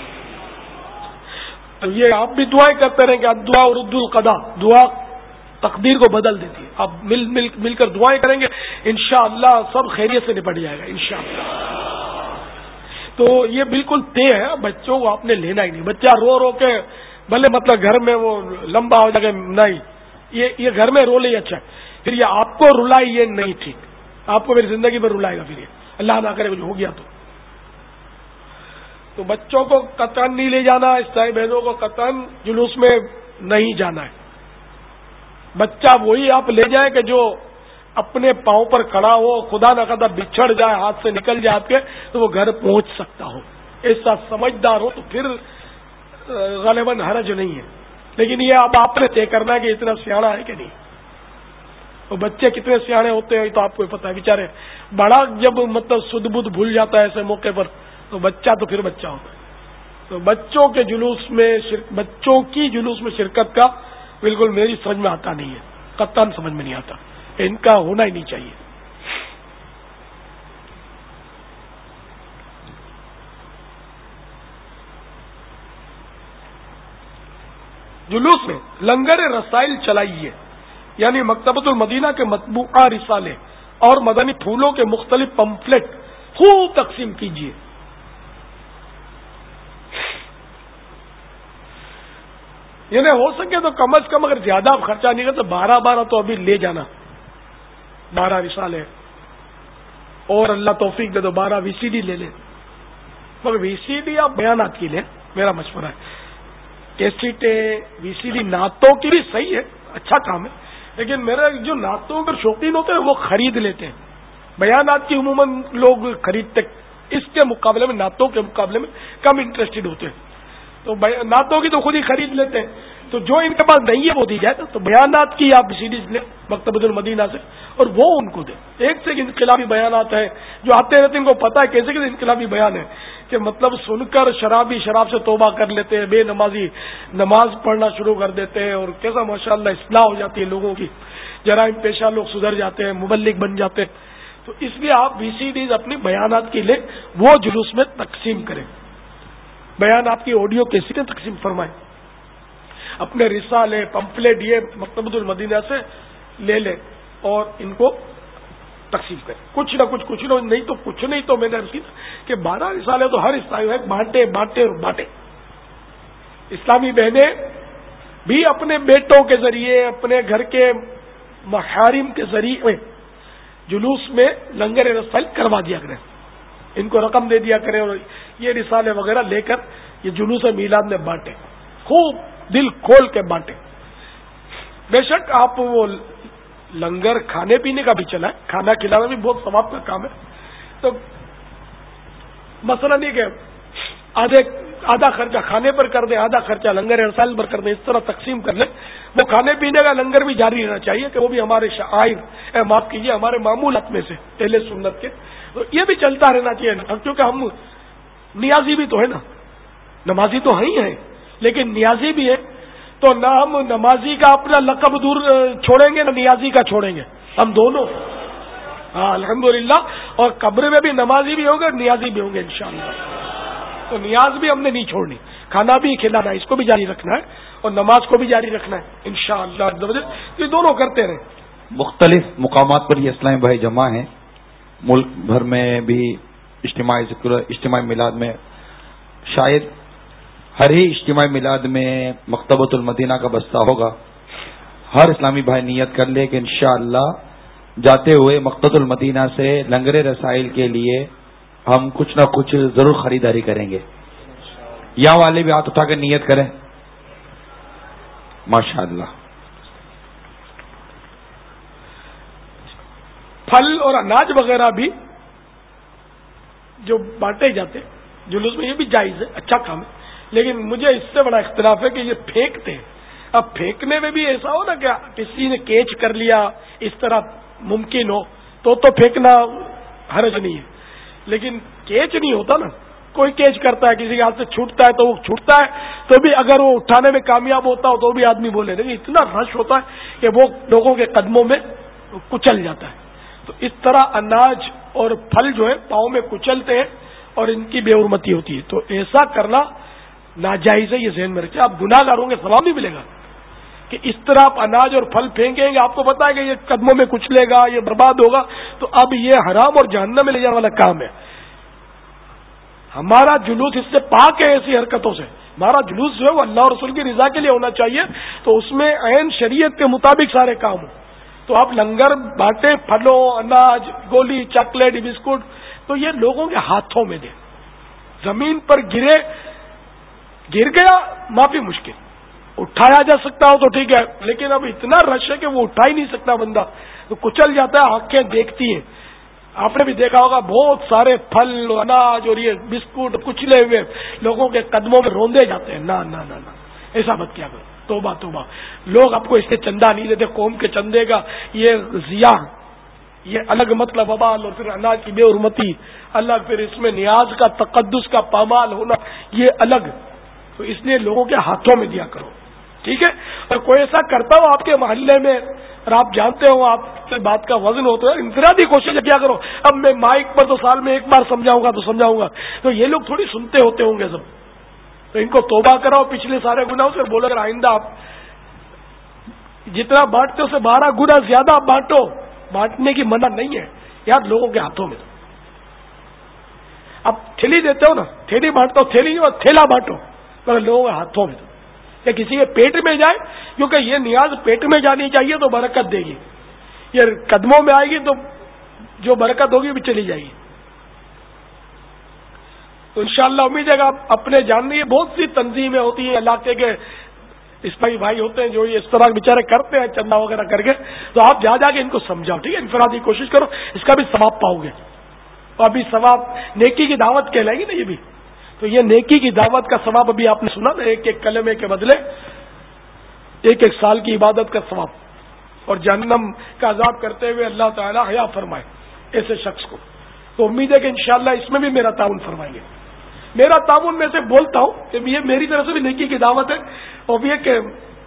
Speaker 2: تو یہ آپ بھی دعائیں کرتے رہیں کہ دعا رد القضا, دعا تقدیر کو بدل دیتی ہے. آپ مل مل مل کر دعائیں کریں گے انشاءاللہ سب خیریت سے نپٹ جائے گا انشاءاللہ. تو یہ بالکل طے ہے, بچوں کو آپ نے لینا ہی نہیں. بچہ رو رو کے بھلے مطلب گھر میں وہ لمبا ہو جائے, نہیں یہ یہ گھر میں رو لے اچھا, پھر یہ آپ کو رلائے یہ نہیں ٹھیک, آپ کو میری زندگی میں رلائے گا پھر یہ اللہ نہ کرے کچھ ہو گیا تو. تو بچوں کو قطعاً نہیں لے جانا, عیسائی بہنوں کو قطعاً جلوس میں نہیں جانا ہے. بچہ وہی آپ لے جائیں کہ جو اپنے پاؤں پر کھڑا ہو, خدا نہ خدا بچھڑ جائے ہاتھ سے نکل جائے آپ کے تو وہ گھر پہنچ سکتا ہو, ایسا سمجھدار ہو, تو پھر غالباً حرج نہیں ہے. لیکن یہ اب آپ نے طے کرنا ہے کہ اتنا سیاڑا ہے کہ نہیں. تو بچے کتنے سیاڑے ہوتے ہیں تو آپ کو پتا ہے. بیچارے بڑا جب مطلب سدھ بدھ بھول جاتا ہے ایسے موقع پر, تو بچہ تو پھر بچہ ہوتا ہے. تو بچوں کے جلوس میں بچوں کی جلوس میں شرکت کا بالکل میری سمجھ میں آتا نہیں ہے, قطعاً سمجھ میں نہیں آتا, ان کا ہونا ہی نہیں چاہیے. جلوس میں لنگر رسائل چلائیے, یعنی مکتبۃ المدینہ کے مطبوعہ رسالے اور مدنی پھولوں کے مختلف پمفلٹ خوب تقسیم کیجیے. یعنی ہو سکے تو کم از کم اگر زیادہ آپ خرچہ نہیں کرتے تو بارہ بارہ تو ابھی لے جانا, بارہ رسالے, اور اللہ توفیق دے تو بارہ وی سی ڈی لے لیں. مگر وی سی ڈی آپ بیانات کی لیں, میرا مشورہ ہے. کیسٹیں وی سی ڈی نعتوں کی بھی صحیح ہے, اچھا کام ہے, لیکن میرے جو نعتوں کے شوقین ہوتے ہیں وہ خرید لیتے ہیں. بیانات کی عموماً لوگ خریدتے, اس کے مقابلے میں نعتوں کے مقابلے میں کم انٹرسٹڈ ہوتے ہیں. تو نعتوں کی تو خود ہی خرید لیتے ہیں, تو جو ان کے پاس نہیں ہے وہ دی جائے. تو بیانات کی آپ سیریز لیں مکتبۃ المدینہ سے, اور وہ ان کو دیں. ایک سے ایک انقلابی بیانات ہیں جو آتے رہتے ہیں, ان کو پتا ہے کیسے کیسے انقلابی بیان ہے, کہ مطلب سن کر شرابی شراب سے توبہ کر لیتے ہیں, بے نمازی نماز پڑھنا شروع کر دیتے ہیں, اور کیسا ماشاءاللہ اصلاح ہو جاتی ہے لوگوں کی, جرائم پیشہ لوگ سدھر جاتے ہیں, مبلغ بن جاتے ہیں. تو اس لیے آپ وی سی ڈیز اپنی بیانات کی لیں, وہ جلوس میں تقسیم کریں. بیان آپ کی آڈیو کیسٹیں تقسیم فرمائیں. اپنے رسالے پمفلیٹ یہ مکتبۃ المدینہ سے لے لیں اور ان کو تقسیم کریں. کچھ نہ کچھ کچھ نہ نہیں تو کچھ نہیں تو میں نے عرض کیا کہ بارہ رسالے تو ہر اسلامی ہے, بانٹے بانٹے اور بانٹے. اسلامی بہنیں بھی اپنے بیٹوں کے ذریعے, اپنے گھر کے محارم کے ذریعے جلوس میں لنگر رسائل کروا دیا کریں, ان کو رقم دے دیا کریں, اور یہ رسالے وغیرہ لے کر یہ جلوس میلاد میں بانٹیں, خوب دل کھول کے بانٹیں. بے شک آپ وہ لنگر کھانے پینے کا بھی چلا ہے, کھانا کھلانا بھی بہت ثواب کا کام ہے. تو مسئلہ نہیں کہ آدھے آدھا خرچہ کھانے پر کر دیں, آدھا خرچہ لنگر رسائل پر کر دیں, اس طرح تقسیم کر لیں. وہ کھانے پینے کا لنگر بھی جاری رہنا چاہیے, کہ وہ بھی ہمارے شعائر معاف کیجیے ہمارے معمولات میں سے اہل سنت کے, تو یہ بھی چلتا رہنا چاہیے. کیونکہ ہم نیازی بھی تو ہے نا, نمازی تو ہی ہیں لیکن نیازی بھی ہے. تو نہ ہم نمازی کا اپنا لقب دور چھوڑیں گے نہ نیازی کا چھوڑیں گے, ہم دونوں. ہاں الحمدللہ, اور قبر میں بھی نمازی بھی ہوں گے نیازی بھی ہوں گے انشاءاللہ. تو نیاز بھی ہم نے نہیں چھوڑنی, کھانا بھی کھلانا ہے, اس کو بھی جاری رکھنا ہے, اور نماز کو بھی جاری رکھنا ہے انشاءاللہ. یہ دونوں کرتے رہیں.
Speaker 3: مختلف مقامات پر یہ اسلامی بھائی جمع ہیں, ملک بھر میں بھی اجتماعی ذکر اجتماعی میلاد میں, شاید ہر ہی اجتماعی میلاد میں مکتبۃ المدینہ کا بستہ ہوگا. ہر اسلامی بھائی نیت کر لے کہ انشاءاللہ جاتے ہوئے مکتبۃ المدینہ سے لنگر رسائل کے لیے ہم کچھ نہ کچھ ضرور خریداری کریں گے. یہاں والے بھی ہاتھ اٹھا کر نیت کریں. ماشاءاللہ.
Speaker 2: پھل اور اناج وغیرہ بھی جو بانٹے جاتے جلوس میں، یہ بھی جائز ہے، اچھا کام ہے، لیکن مجھے اس سے بڑا اختلاف ہے کہ یہ پھینکتے ہیں. اب پھینکنے میں بھی ایسا ہو نا کہ کسی نے کیچ کر لیا، اس طرح ممکن ہو تو تو پھینکنا حرج نہیں ہے، لیکن کیچ نہیں ہوتا نا، کوئی کیچ کرتا ہے کسی کے ہاتھ سے چھوٹتا ہے تو وہ چھوٹتا ہے، تو بھی اگر وہ اٹھانے میں کامیاب ہوتا ہو تو بھی آدمی بولے، لیکن اتنا رش ہوتا ہے کہ وہ لوگوں کے قدموں میں کچل جاتا ہے. تو اس طرح اناج اور پھل جو ہے پاؤں میں کچلتے ہیں اور ان کی بے حرمتی ہوتی ہے. تو ایسا کرنا ناجائز ہے، یہ ذہن میں رکھیں. آپ گناہ گار ہوں گے، ثواب نہیں ملے گا کہ اس طرح آپ اناج اور پھل پھینکیں گے، آپ کو پتا ہے کہ یہ قدموں میں کچلے گا، یہ برباد ہوگا، تو اب یہ حرام اور جہنم میں لے جانے والا کام ہے. ہمارا جلوس اس سے پاک ہے، ایسی حرکتوں سے. ہمارا جلوس جو ہے وہ اللہ اور رسول کی رضا کے لیے ہونا چاہیے، تو اس میں عین شریعت کے مطابق سارے کام ہوں. تو آپ لنگر بانٹیں، پھلوں، اناج، گولی، چاکلیٹ، بسکٹ، تو یہ لوگوں کے ہاتھوں میں دیں. زمین پر گرے گر گیا معافی مشکل، اٹھایا جا سکتا ہو تو ٹھیک ہے، لیکن اب اتنا رش ہے کہ وہ اٹھا ہی نہیں سکتا بندہ، تو کچل جاتا ہے. آنکھیں دیکھتی ہیں، آپ نے بھی دیکھا ہوگا بہت سارے پھل، اناج اور یہ بسکٹ کچلے ہوئے لوگوں کے قدموں میں روندے جاتے ہیں. نہ نہ نہ نہ ایسا مت کیا کرو، توبہ توبہ. لوگ آپ کو اس سے چندہ نہیں دیتے، قوم کے چندے کا یہ ضیاع، یہ الگ مطلب وبال، اور پھر اناج کی بے حرمتی الگ، پھر اس میں نیاز کا تقدس کا پامال ہونا یہ الگ. تو اس لیے لوگوں کے ہاتھوں میں دیا کرو، ٹھیک ہے. اور کوئی ایسا کرتا ہو آپ کے محلے میں اور آپ جانتے ہو آپ سے بات کا وزن ہوتا ہے، انفرادی کوشش کیا کرو. اب میں مائک پر تو سال میں ایک بار سمجھاؤں گا تو سمجھاؤں گا، تو یہ لوگ تھوڑی سنتے ہوتے ہوں گے سب، تو ان کو توبہ کراؤ پچھلے سارے گناہوں سے. بولو اگر آئندہ آپ جتنا بانٹتے اسے بارہ گنا زیادہ آپ بانٹو، بانٹنے کی منع نہیں ہے یار، لوگوں کے ہاتھوں میں. اب تھیلی دیتے ہو نا، تھیلی بانٹتا ہو، تھیلی اور تھیلا بانٹو، مگر لوگوں کے ہاتھوں میں دو یا کسی کے پیٹ میں جائے، کیونکہ یہ نیاز پیٹ میں جانی چاہیے تو برکت دے گی، یہ قدموں میں آئے گی تو جو برکت ہوگی بھی چلی جائے گی. تو انشاءاللہ امید ہے کہ آپ اپنے جاننے یہ بہت سی تنظیمیں ہوتی ہیں علاقے کے اسپائی بھائی ہوتے ہیں جو یہ اس طرح بیچارے کرتے ہیں چندہ وغیرہ کر کے، تو آپ جا جا کے ان کو سمجھاؤ، ٹھیک ہے. انفرادی کوشش کرو، اس کا بھی ثواب پاؤ گے. تو ابھی ثواب نیکی کی دعوت کہلائے گی نا یہ بھی، تو یہ نیکی کی دعوت کا ثواب ابھی آپ نے سنا نا، ایک ایک کلمے کے بدلے ایک ایک سال کی عبادت کا ثواب، اور جہنم کا عذاب کرتے ہوئے اللہ تعالی حیا فرمائے ایسے شخص کو. تو امید ہے کہ انشاءاللہ اس میں بھی میرا تعاون فرمائیں گے. میرا تعاون میں سے بولتا ہوں کہ یہ میری طرف سے بھی نیکی کی دعوت ہے، اور یہ کہ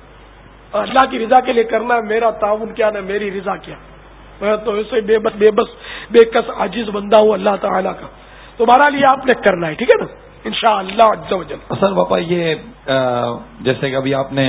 Speaker 2: اللہ کی رضا کے لیے کرنا ہے. میرا تعاون کیا نہ میری رضا کیا، میں تو ایسے بے بس بے بس بے کس عاجز بندہ ہوں اللہ تعالیٰ کا. تو بہرحال یہ آپ نے کرنا ہے، ٹھیک ہے نا، انشاءاللہ عز و جل.
Speaker 3: اصل باپا یہ جیسے کہ ابھی آپ نے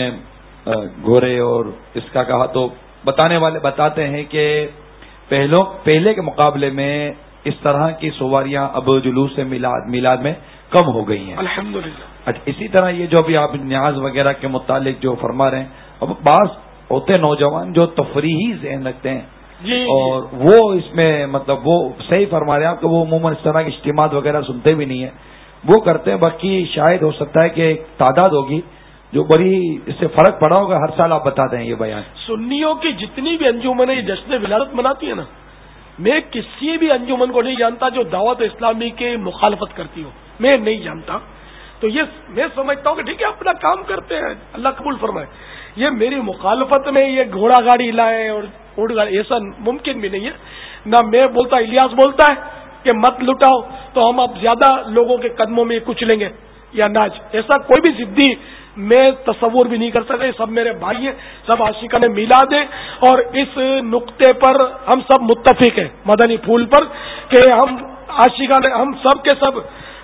Speaker 3: گھوڑے اور اس کا کہا، تو بتانے والے بتاتے ہیں کہ پہلو پہلے کے مقابلے میں اس طرح کی سواریاں اب جلوس سے میلاد میلاد میں کم ہو گئی ہیں
Speaker 2: الحمدللہ.
Speaker 3: اچھا، اسی طرح یہ جو ابھی آپ نیاز وغیرہ کے متعلق جو فرما رہے ہیں، اب بعض ہوتے نوجوان جو تفریحی ذہن رکھتے ہیں
Speaker 2: جی
Speaker 3: اور وہ اس میں مطلب وہ صحیح فرما رہے ہیں آپ کہ وہ عموماً اس طرح کے اجتماعات وغیرہ سنتے بھی نہیں ہیں، وہ کرتے ہیں. باقی شاید ہو سکتا ہے کہ ایک تعداد ہوگی جو بڑی اس سے فرق پڑا ہوگا. ہر سال آپ بتاتے ہیں یہ بیان.
Speaker 2: سنیوں کی جتنی بھی انجمنیں یہ جشن ولادت مناتی ہیں نا، میں کسی بھی انجمن کو نہیں جانتا جو دعوت اسلامی کے مخالفت کرتی ہو، میں نہیں جانتا. تو یہ میں سمجھتا ہوں کہ ٹھیک ہے اپنا کام کرتے ہیں، اللہ قبول فرمائے. یہ میری مخالفت میں یہ گھوڑا گاڑی لائے اور اونٹ گاڑی، ایسا ممکن بھی نہیں ہے. نہ میں بولتا الیاس بولتا ہے کہ مت لٹاؤ تو ہم اب زیادہ لوگوں کے قدموں میں کچھ لیں گے یا ناچ، ایسا کوئی بھی ضدی میں تصور بھی نہیں کر سکتا. سب میرے بھائی ہیں، سب عاشقان میلاد ہیں، اور اس نقطے پر ہم سب متفق ہیں مدنی پھول پر کہ ہم عاشقان ہم سب کے سب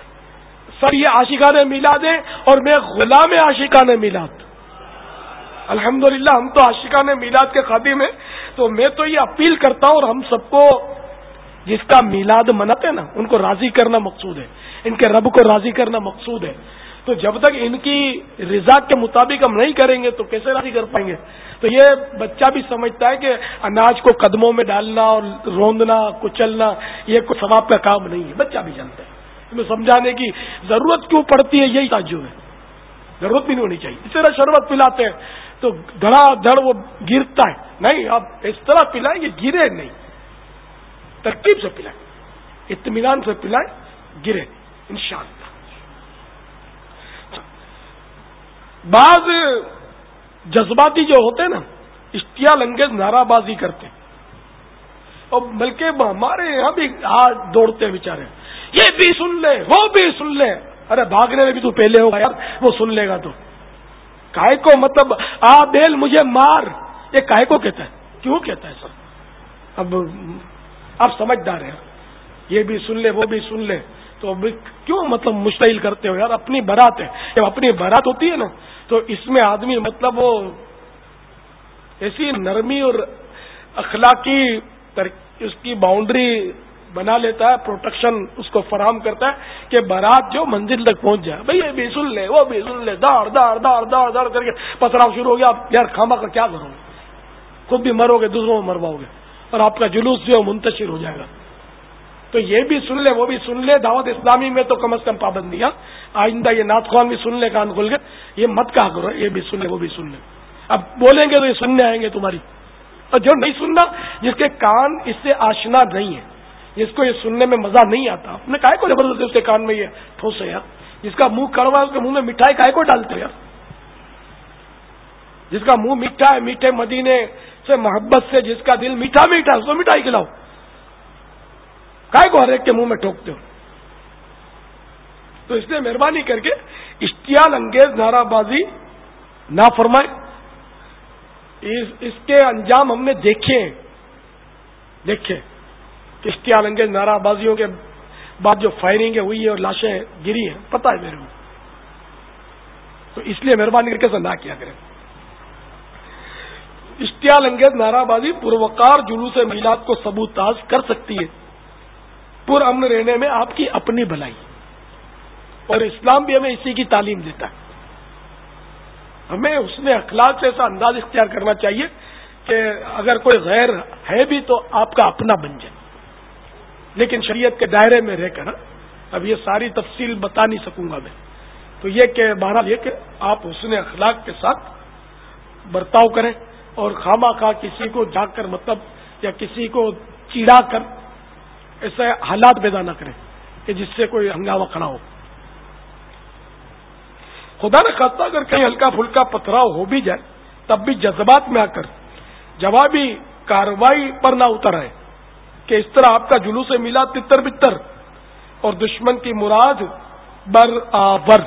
Speaker 2: سر یہ عاشقان میلاد ہیں اور میں غلام عاشقان میلاد. الحمدللہ ہم تو عاشقان میلاد کے خادم ہیں. تو میں تو یہ اپیل کرتا ہوں، اور ہم سب کو جس کا میلاد مناتے ہیں نا ان کو راضی کرنا مقصود ہے، ان کے رب کو راضی کرنا مقصود ہے. تو جب تک ان کی رضا کے مطابق ہم نہیں کریں گے تو کیسے راضی کر پائیں گے. تو یہ بچہ بھی سمجھتا ہے کہ اناج کو قدموں میں ڈالنا اور روندنا کچلنا یہ کوئی ثواب کا کام نہیں ہے، بچہ بھی جانتا ہے. ہمیں سمجھانے کی ضرورت کیوں پڑتی ہے، یہی تعجب ہے. ضرورت بھی نہیں ہونی چاہیے. اس طرح شربت پلاتے ہیں تو دھڑا دھڑ وہ گرتا ہے، نہیں آپ اس طرح پلائیں کہ گرے نہیں. ترتیب سے پلائیں، اطمینان سے پلائیں، گرے انشاءاللہ۔ بعض جذباتی جو ہوتے ہیں نا، اشتعال انگیز نعرہ بازی کرتے ہیں، اور بلکہ ہمارے یہاں بھی ہاتھ دوڑتے ہیں بیچارے، یہ بھی سن لے وہ بھی سن لے، ارے بھاگنے میں بھی تو پہلے ہوگا یار، وہ سن لے گا تو کائے کو، مطلب آ بیل مجھے مار، یہ کائے کو کہتا ہے، کیوں کہتا ہے سر؟ اب آپ سمجھدار ہیں، یہ بھی سن لے وہ بھی سن لے، تو اب کیوں مطلب مشتعل کرتے ہو یار؟ اپنی برات ہے، جب اپنی برات ہوتی ہے نا تو اس میں آدمی مطلب وہ ایسی نرمی اور اخلاقی اس کی باؤنڈری بنا لیتا ہے، پروٹیکشن اس کو فراہم کرتا ہے کہ بارات جو منزل تک پہنچ جائے، بھئی یہ بھی سن لے وہ بھی سن لے، داڑ داڑ داڑ داڑ داڑ کر کے پتھراؤ شروع ہو گیا، یار خامہ کا کیا کرو گے، خود بھی مرو گے دوسروں کو مرواؤ گے، اور آپ کا جلوس جو ہے منتشر ہو جائے گا۔ تو یہ بھی سن لے وہ بھی سن لے، دعوت اسلامی میں تو کم از کم پابندیاں، آئندہ یہ نعت خوان بھی سن لے کان کھول کے، یہ مت کہا کرو یہ بھی سن لے وہ بھی سن لے، اب بولیں گے تو یہ سننے آئیں گے تمہاری، اور جو نہیں سننا، جس کے کان اس سے آشنا نہیں ہے، جس کو یہ سننے میں مزہ نہیں آتا، آپ نے کہا کو زبردستی اس کے کان میں یہ ٹھوسے یار، جس کا منہ کڑوا ہے اس کے منہ میں مٹھائی کائے کو ڈالتے یار، جس کا منہ میٹھا ہے، میٹھے مدینے سے محبت سے جس کا دل میٹھا میٹھا اس کو مٹھائی کھلاؤ، کائے کو ہر ایک کے منہ میں ٹھوکتے ہو؟ تو اس لیے مہربانی کر کے اشتعال انگیز نعرہ بازی نہ فرمائیں، اس, اس کے انجام ہم نے دیکھے دیکھے کہ اشتعال انگیز نعرہ بازیوں کے بعد جو فائرنگ ہوئی ہے اور لاشیں گری ہیں، پتہ ہے میرے کو، تو اس لیے مہربانی کر کے ایسا نہ کیا کریں۔ اشتعال انگیز نعرہ بازی پروقار جلوس میلاد کو سبوتاژ کر سکتی ہے، پر امن رہنے میں آپ کی اپنی بھلائی، اور اسلام بھی ہمیں اسی کی تعلیم دیتا ہے، ہمیں اس نے اخلاق سے ایسا انداز اختیار کرنا چاہیے کہ اگر کوئی غیر ہے بھی تو آپ کا اپنا بن جائے، لیکن شریعت کے دائرے میں رہ کر، اب یہ ساری تفصیل بتا نہیں سکوں گا میں، تو یہ کہ بہرحال یہ کہ آپ حسن اخلاق کے ساتھ برتاؤ کریں، اور خامہ خواہ کسی کو جا کر مطلب یا کسی کو چیڑا کر ایسے حالات پیدا نہ کریں کہ جس سے کوئی ہنگامہ کھڑا ہو۔ خدا نہ خواستہ اگر کہیں ہلکا پھلکا پتھراؤ ہو بھی جائے تب بھی جذبات میں آ کر جوابی کارروائی پر نہ اتر آئے کہ اس طرح آپ کا جلوس میلاد تتر بتر اور دشمن کی مراد برابر۔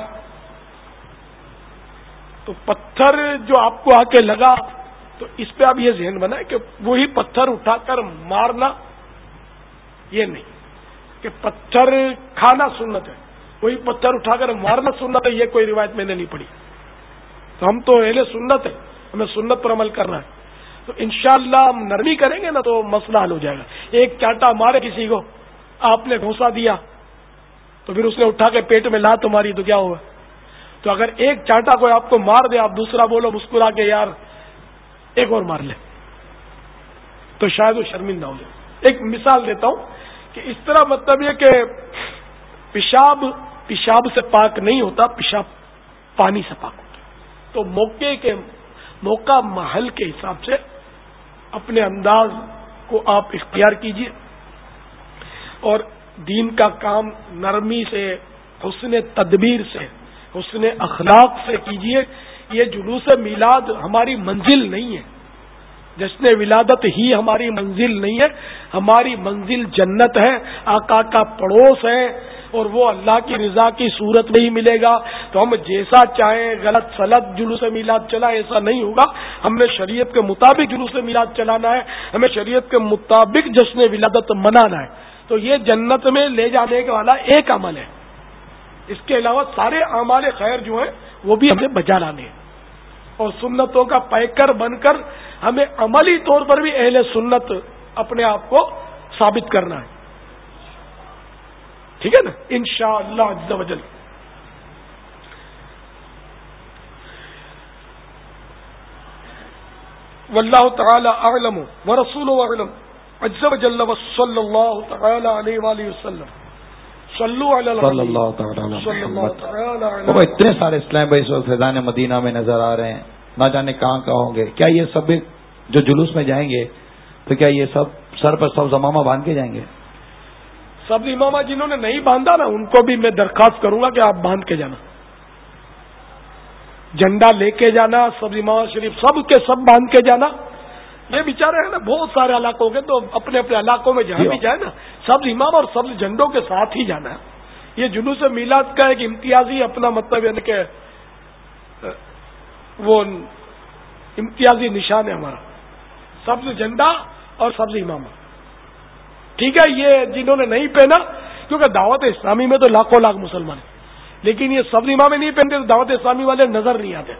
Speaker 2: تو پتھر جو آپ کو آ کے لگا تو اس پہ آپ یہ ذہن بنائیں کہ وہی پتھر اٹھا کر مارنا یہ نہیں کہ پتھر کھانا سنت ہے، وہی پتھر اٹھا کر مارنا سنت ہے، یہ کوئی روایت میں نے نہیں پڑھی، تو ہم تو اہل سنت ہے، ہمیں سنت پر عمل کرنا ہے، تو انشاءاللہ ہم نرمی کریں گے نا تو مسئلہ حل ہو جائے گا۔ ایک چاٹا مارے کسی کو، آپ نے گھونسا دیا تو پھر اس نے اٹھا کے پیٹ میں لات ماری تو کیا ہوگا؟ تو اگر ایک چاٹا کوئی آپ کو مار دے، آپ دوسرا بولو مسکرا کے یار ایک اور مار لے، تو شاید وہ شرمندہ ہو جائے۔ ایک مثال دیتا ہوں کہ اس طرح مطلب یہ کہ پیشاب پیشاب سے پاک نہیں ہوتا، پیشاب پانی سے پاک ہوتا، تو موقع کے موقع محل کے حساب سے اپنے انداز کو آپ اختیار کیجئے، اور دین کا کام نرمی سے، حسن تدبیر سے، حسن اخلاق سے کیجئے۔ یہ جلوس میلاد ہماری منزل نہیں ہے، جشن ولادت ہی ہماری منزل نہیں ہے، ہماری منزل جنت ہے، آقا کا پڑوس ہے، اور وہ اللہ کی رضا کی صورت میں ہی ملے گا۔ تو ہم جیسا چاہیں غلط سلط جلوس میلاد چلا، ایسا نہیں ہوگا، ہم نے شریعت کے مطابق جلوس میلاد چلانا ہے، ہمیں شریعت کے مطابق جشن ولادت منانا ہے۔ تو یہ جنت میں لے جانے والا ایک عمل ہے، اس کے علاوہ سارے اعمال خیر جو ہیں وہ بھی ہمیں بجا لانے ہیں، اور سنتوں کا پیکر بن کر ہمیں عملی طور پر بھی اہل سنت اپنے آپ کو ثابت کرنا ہے، ٹھیک ہے نا، انشاءاللہ عز و جل۔ واللہ تعالی اعلم ورسولہ اعلم عز و جل وصلی اللہ تعالی علیہ وآلہ وسلم۔ صلو علی
Speaker 3: صلی اللہ تعالی علیہ وسلم۔ وہ اتنے سارے اسلام بھائی اس وقت فیضان مدینہ میں نظر آ رہے ہیں، نہ جانے کہاں کہاں ہوں گے، کیا یہ سب جو جلوس میں جائیں گے تو کیا یہ سب سر پر سب امامہ باندھ کے جائیں گے؟
Speaker 2: سب امامہ جنہوں نے نہیں باندھا نا ان کو بھی میں درخواست کروں گا کہ آپ باندھ کے جانا، جھنڈا لے کے جانا، سب امامہ شریف سب کے سب باندھ کے جانا. یہ بیچارے ہیں نا بہت سارے علاقوں کے، تو اپنے اپنے علاقوں میں جہاں بھی جائے نا سب امام اور سب جھنڈوں کے ساتھ ہی جانا ہے. یہ جلوس میلاد کا ایک امتیازی اپنا مطلب یعنی کہ وہ امتیازی نشان ہے ہمارا، سبز جھنڈا اور سبز امامہ. ٹھیک ہے، یہ جنہوں نے نہیں پہنا، کیونکہ دعوت اسلامی میں تو لاکھوں لاکھ مسلمان ہیں، لیکن یہ سبز امامے نہیں پہنتے تو دعوت اسلامی والے نظر نہیں آتے.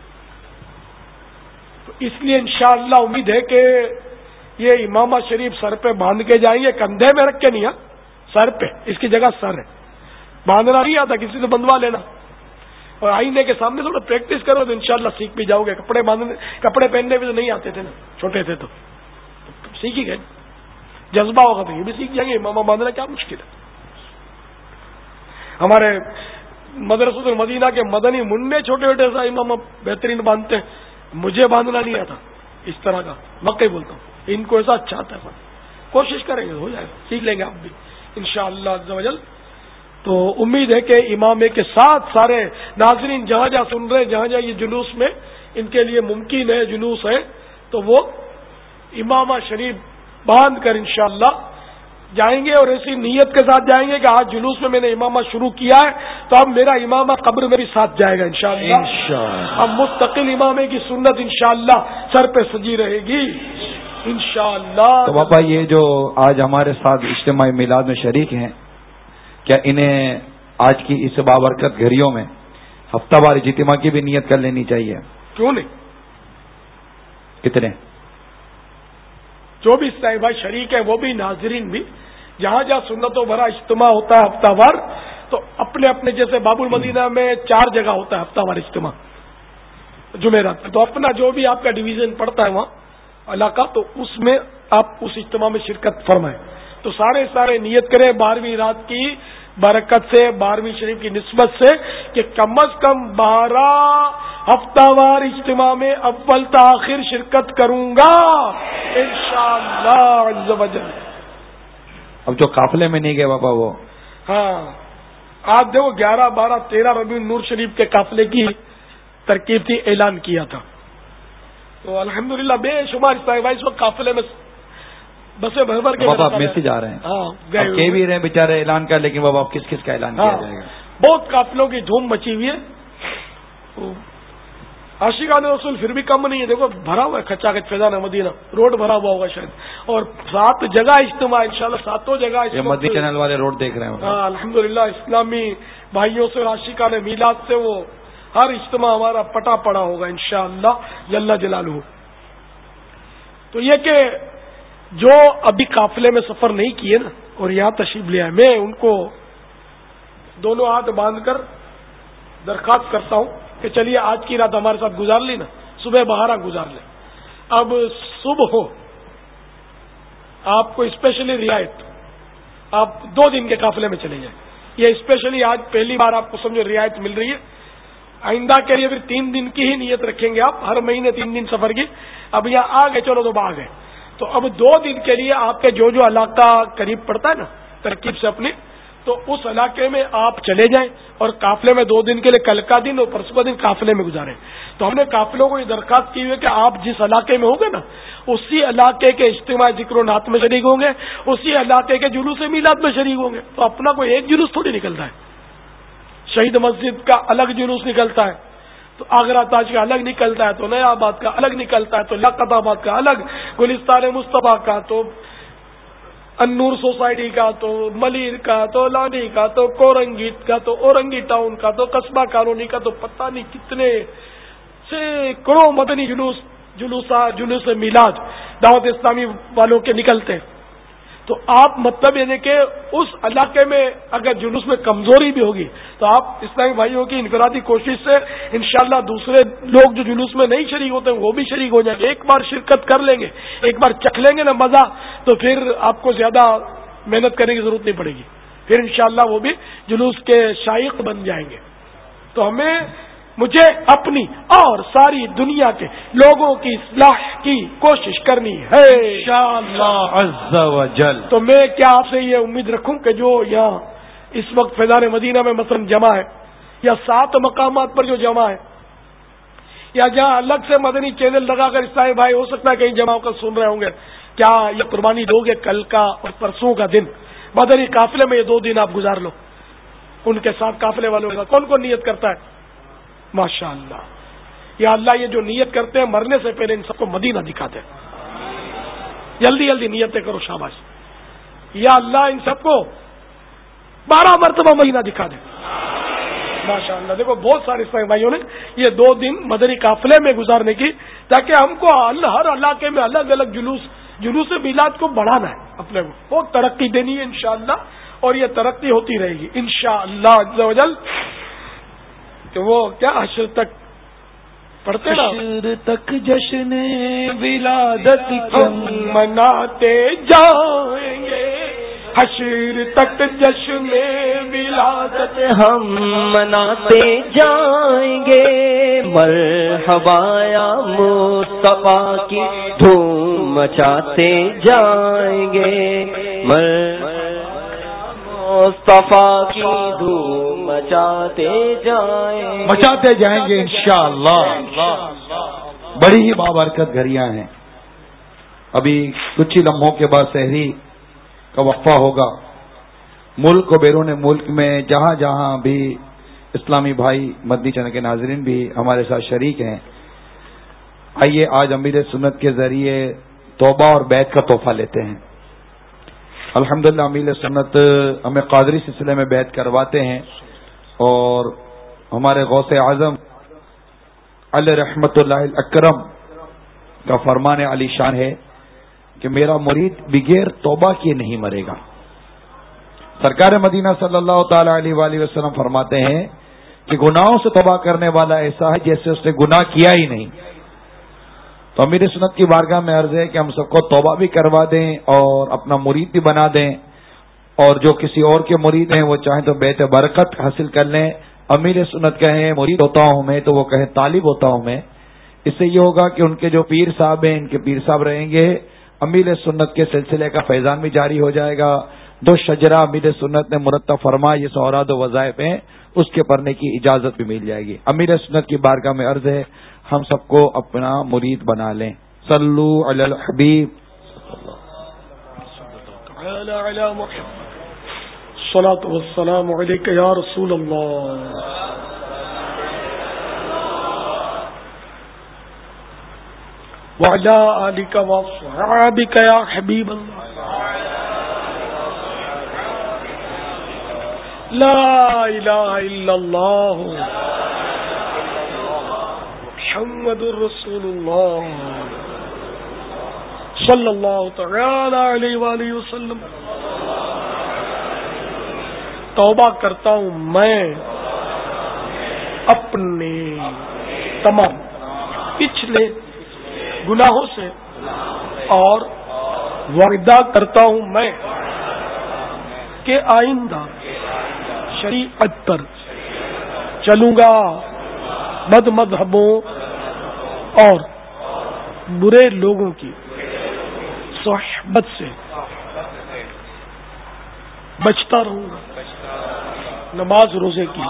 Speaker 2: تو اس لیے انشاءاللہ امید ہے کہ یہ امامہ شریف سر پہ باندھ کے جائیں گے، کندھے میں رکھ کے نہیں، سر پہ، اس کی جگہ سر ہے. باندھنا نہیں آتا کسی سے بندوا لینا، اور آئینے کے سامنے تھوڑا پریکٹس کرو تو انشاءاللہ سیکھ بھی جاؤ گے. کپڑے باندھنے کپڑے پہننے بھی تو نہیں آتے تھے نا، چھوٹے تھے تو سیکھ ہی گئے. جذبہ ہوگا تو یہ بھی سیکھ جائیں گے. امامہ باندھنا کیا مشکل ہے. ہمارے مدرسۃ المدینہ کے مدنی منڈے چھوٹے چھوٹے سا امامہ بہترین باندھتے ہیں، مجھے باندھنا نہیں آتا اس طرح کا، واقعی بولتا ہوں. ان کو ایسا اچھا آتا ہے، کوشش کریں گے ہو جائے گا، سیکھ لیں گے آپ بھی انشاءاللہ عز و جل. تو امید ہے کہ امامے کے ساتھ سارے ناظرین جہاں جہاں سن رہے ہیں، جہاں جہاں یہ جلوس میں ان کے لیے ممکن ہے جلوس ہے، تو وہ امامہ شریف باندھ کر انشاءاللہ جائیں گے، اور ایسی نیت کے ساتھ جائیں گے کہ آج جلوس میں میں نے امامہ شروع کیا ہے تو اب میرا امامہ قبر میں بھی ساتھ جائے گا انشاءاللہ. اب مستقل امامے کی سنت انشاءاللہ سر پہ سجی رہے گی انشاءاللہ.
Speaker 3: تو بابا یہ جو آج ہمارے ساتھ اجتماعی میلاد میں شریک ہیں، کیا انہیں آج کی اس بابرکت گھڑیوں میں ہفتہ وار اجتماع کی بھی نیت کر لینی چاہیے؟
Speaker 2: کیوں نہیں؟
Speaker 3: کتنے
Speaker 2: جو بھی صاحب بھائی شریک ہے وہ بھی ناظرین بھی، جہاں جہاں سنتوں بھرا اجتماع ہوتا ہے ہفتہ وار، تو اپنے اپنے جیسے باب المدینہ میں چار جگہ ہوتا ہے ہفتہ وار اجتماع جمعرات، تو اپنا جو بھی آپ کا ڈویژن پڑتا ہے وہاں علاقہ، تو اس میں آپ اس اجتماع میں شرکت فرمائیں. تو سارے سارے نیت کریں بارہویں رات کی برکت سے، بارہویں شریف کی نسبت سے، کہ کم از کم بارہ ہفتہ وار اجتماع میں اول تاخیر شرکت کروں گا انشاءاللہ عز و جل.
Speaker 3: اب جو قافلے میں نہیں گئے بابا وہ،
Speaker 2: ہاں آج دیکھو گیارہ بارہ تیرہ ربیع النور شریف کے قافلے کی ترکیب تھی، اعلان کیا تھا. تو الحمدللہ بے شمار اس وقت قافلے میں بسیں بھر بھر کے
Speaker 3: بابا میسج آ رہے ہیں،
Speaker 2: ہاں
Speaker 3: کہہ بھی رہے ہیں بیچارے اعلان کر، لیکن بابا اب کس کس کا اعلان کیا جائے گا؟
Speaker 2: بہت قافلوں کی دھوم مچی ہوئی ہے. عاشقان رسول پھر بھی کم نہیں ہے، دیکھو بھرا ہوا ہے کچا کچ فیضان مدینہ روڈ بھرا ہوا ہوگا شاید، اور سات جگہ اجتماع انشاءاللہ ساتوں جگہ
Speaker 3: مدنی چینل والے روڈ دیکھ رہے ہیں.
Speaker 2: ہاں الحمدللہ اسلامی بھائیوں سے اور عاشقان میلاد سے وہ ہر اجتماع ہمارا پٹا پڑا ہوگا انشاءاللہ جل جلالہ. تو یہ کہ جو ابھی قافلے میں سفر نہیں کیے نا اور یہاں تشریف لے آئے، میں ان کو دونوں ہاتھ باندھ کر درخواست کرتا ہوں کہ چلیے آج کی رات ہمارے ساتھ گزار لی نا، صبح بہارا گزار لیں. اب صبح ہو آپ کو اسپیشلی رعایت، آپ دو دن کے قافلے میں چلے جائیں. یہ اسپیشلی آج پہلی بار آپ کو سمجھو رعایت مل رہی ہے. آئندہ کے لیے پھر تین دن کی ہی نیت رکھیں گے آپ، ہر مہینے تین دن سفر کی. اب یہاں آ گئے چلو تو آ گئے، تو اب دو دن کے لیے آپ کے جو جو علاقہ قریب پڑتا ہے نا ترکیب سے اپنی، تو اس علاقے میں آپ چلے جائیں اور قافلے میں دو دن کے لیے کل کا دن اور پرسوں کا دن قافلے میں گزاریں. تو ہم نے قافلوں کو یہ درخواست کی ہوئی کہ آپ جس علاقے میں ہوں گے نا اسی علاقے کے اجتماع ذکر و نعت میں شریک ہوں گے، اسی علاقے کے جلوس میلاد میں شریک ہوں گے. تو اپنا کوئی ایک جلوس تھوڑی نکلتا ہے، شہید مسجد کا الگ جلوس نکلتا ہے، تو آگرہ تاج کا الگ نکلتا ہے، تو نیا آباد کا الگ نکلتا ہے، تو لیاقت آباد کا الگ، گلستان مصطفیٰ کا، تو انور سوسائٹی کا، تو ملیر کا، تو لانی کا، تو کورنگیٹ کا، تو اورنگی ٹاؤن کا، تو قصبہ کالونی کا، تو پتہ نہیں کتنے سینکڑوں مدنی جلوس جلوس جلوس میلاد دعوت اسلامی والوں کے نکلتے ہیں. تو آپ مطلب یعنی کہ اس علاقے میں اگر جلوس میں کمزوری بھی ہوگی تو آپ اسلامی بھائیوں کی انفرادی کوشش سے انشاءاللہ دوسرے لوگ جو جلوس میں نہیں شریک ہوتے ہیں وہ بھی شریک ہو جائیں گے. ایک بار شرکت کر لیں گے، ایک بار چکھ لیں گے نا مزہ، تو پھر آپ کو زیادہ محنت کرنے کی ضرورت نہیں پڑے گی، پھر انشاءاللہ وہ بھی جلوس کے شائق بن جائیں گے. تو ہمیں مجھے اپنی اور ساری دنیا کے لوگوں کی اصلاح کی کوشش کرنی ہے
Speaker 3: انشاءاللہ عز و جل.
Speaker 2: تو میں کیا آپ سے یہ امید رکھوں کہ جو یہاں اس وقت فیضان مدینہ میں مثلا جمع ہے یا سات مقامات پر جو جمع ہے یا جہاں الگ سے مدنی چینل لگا کر اسلامی بھائی ہو سکتا ہے کہیں جمع ہو کر سن رہے ہوں گے, کیا یہ قربانی دو گے کل کا اور پرسوں کا دن مدنی قافلے میں یہ دو دن آپ گزار لو ان کے ساتھ قافلے والوں کا کون کون نیت کرتا ہے؟ ماشاء اللہ. یا اللہ یہ جو نیت کرتے ہیں مرنے سے پہلے ان سب کو مدینہ دکھا دے, جلدی جلدی نیتیں کرو شاباش. یا اللہ ان سب کو بارہ مرتبہ مدینہ دکھا دے ماشاء اللہ. دیکھو بہت سارے اسلامی بھائیوں نے یہ دو دن مدنی قافلے میں گزارنے کی تاکہ ہم کو ہر علاقے میں الگ الگ جلوس جلوس میلاد کو بڑھانا ہے, اپنے کو بہت ترقی دینی ہے انشاءاللہ, اور یہ ترقی ہوتی رہے گی انشاءاللہ عز و جل. کہ وہ کیا حشر تک پڑھتے نا,
Speaker 1: حشر تک جشن ولادت
Speaker 2: ہم مناتے جائیں گے, حشر تک جشن ولادت
Speaker 1: ہم مناتے جائیں گے, مرحبا یا مصطفیٰ کی دھوم مچاتے جائیں گے, مصطفیٰ کی دھوم مچاتے جائیں
Speaker 3: مچاتے جائیں گے انشاءاللہ. بڑی ہی بابرکت گھڑیاں ہیں. ابھی کچھ ہی لمحوں کے بعد سحری کا وقفہ ہوگا. ملک و بیرون ملک میں جہاں جہاں بھی اسلامی بھائی مدنی چینل کے ناظرین بھی ہمارے ساتھ شریک ہیں, آئیے آج امیر سنت کے ذریعے توبہ اور بیعت کا تحفہ لیتے ہیں. الحمدللہ امیر سنت ہمیں قادری سلسلے میں بیعت کرواتے ہیں, اور ہمارے غوث اعظم علی رحمت اللہ الاکرم کا فرمان علی شان ہے کہ میرا مرید بغیر توبہ کیے نہیں مرے گا. سرکار مدینہ صلی اللہ تعالی علیہ وآلہ وسلم فرماتے ہیں کہ گناہوں سے توبہ کرنے والا ایسا ہے جیسے اس نے گناہ کیا ہی نہیں. تو امیر سنت کی بارگاہ میں عرض ہے کہ ہم سب کو توبہ بھی کروا دیں اور اپنا مرید بھی بنا دیں, اور جو کسی اور کے مرید ہیں وہ چاہیں تو بیعت برکت حاصل کر لیں. امیر سنت کہیں مرید ہوتا ہوں میں تو وہ کہیں طالب ہوتا ہوں میں. اس سے یہ ہوگا کہ ان کے جو پیر صاحب ہیں ان کے پیر صاحب رہیں گے, امیر سنت کے سلسلے کا فیضان بھی جاری ہو جائے گا. دو شجرہ امیر سنت نے مرتب فرما یہ سوراد و وظائف ہیں, اس کے پڑھنے کی اجازت بھی مل جائے گی. امیر سنت کی بارگاہ میں عرض ہے ہم سب کو اپنا مرید بنا لیں. صلو علی الحبیب
Speaker 2: الصلاۃ والسلام علیک یا رسول اللہ. وعلی آلک وصحابک یا حبیب اللہ. لا الہ الا اللہ محمد رسول اللہ صلی اللہ تعالی علیہ وآلہ وسلم. توبہ کرتا ہوں میں اپنے تمام پچھلے گناہوں سے, اور وعدہ کرتا ہوں میں کہ آئندہ شریعت پر چلوں گا, بد مذہبوں اور برے لوگوں کی صحبت سے بچتا رہوں گا, نماز روزے کی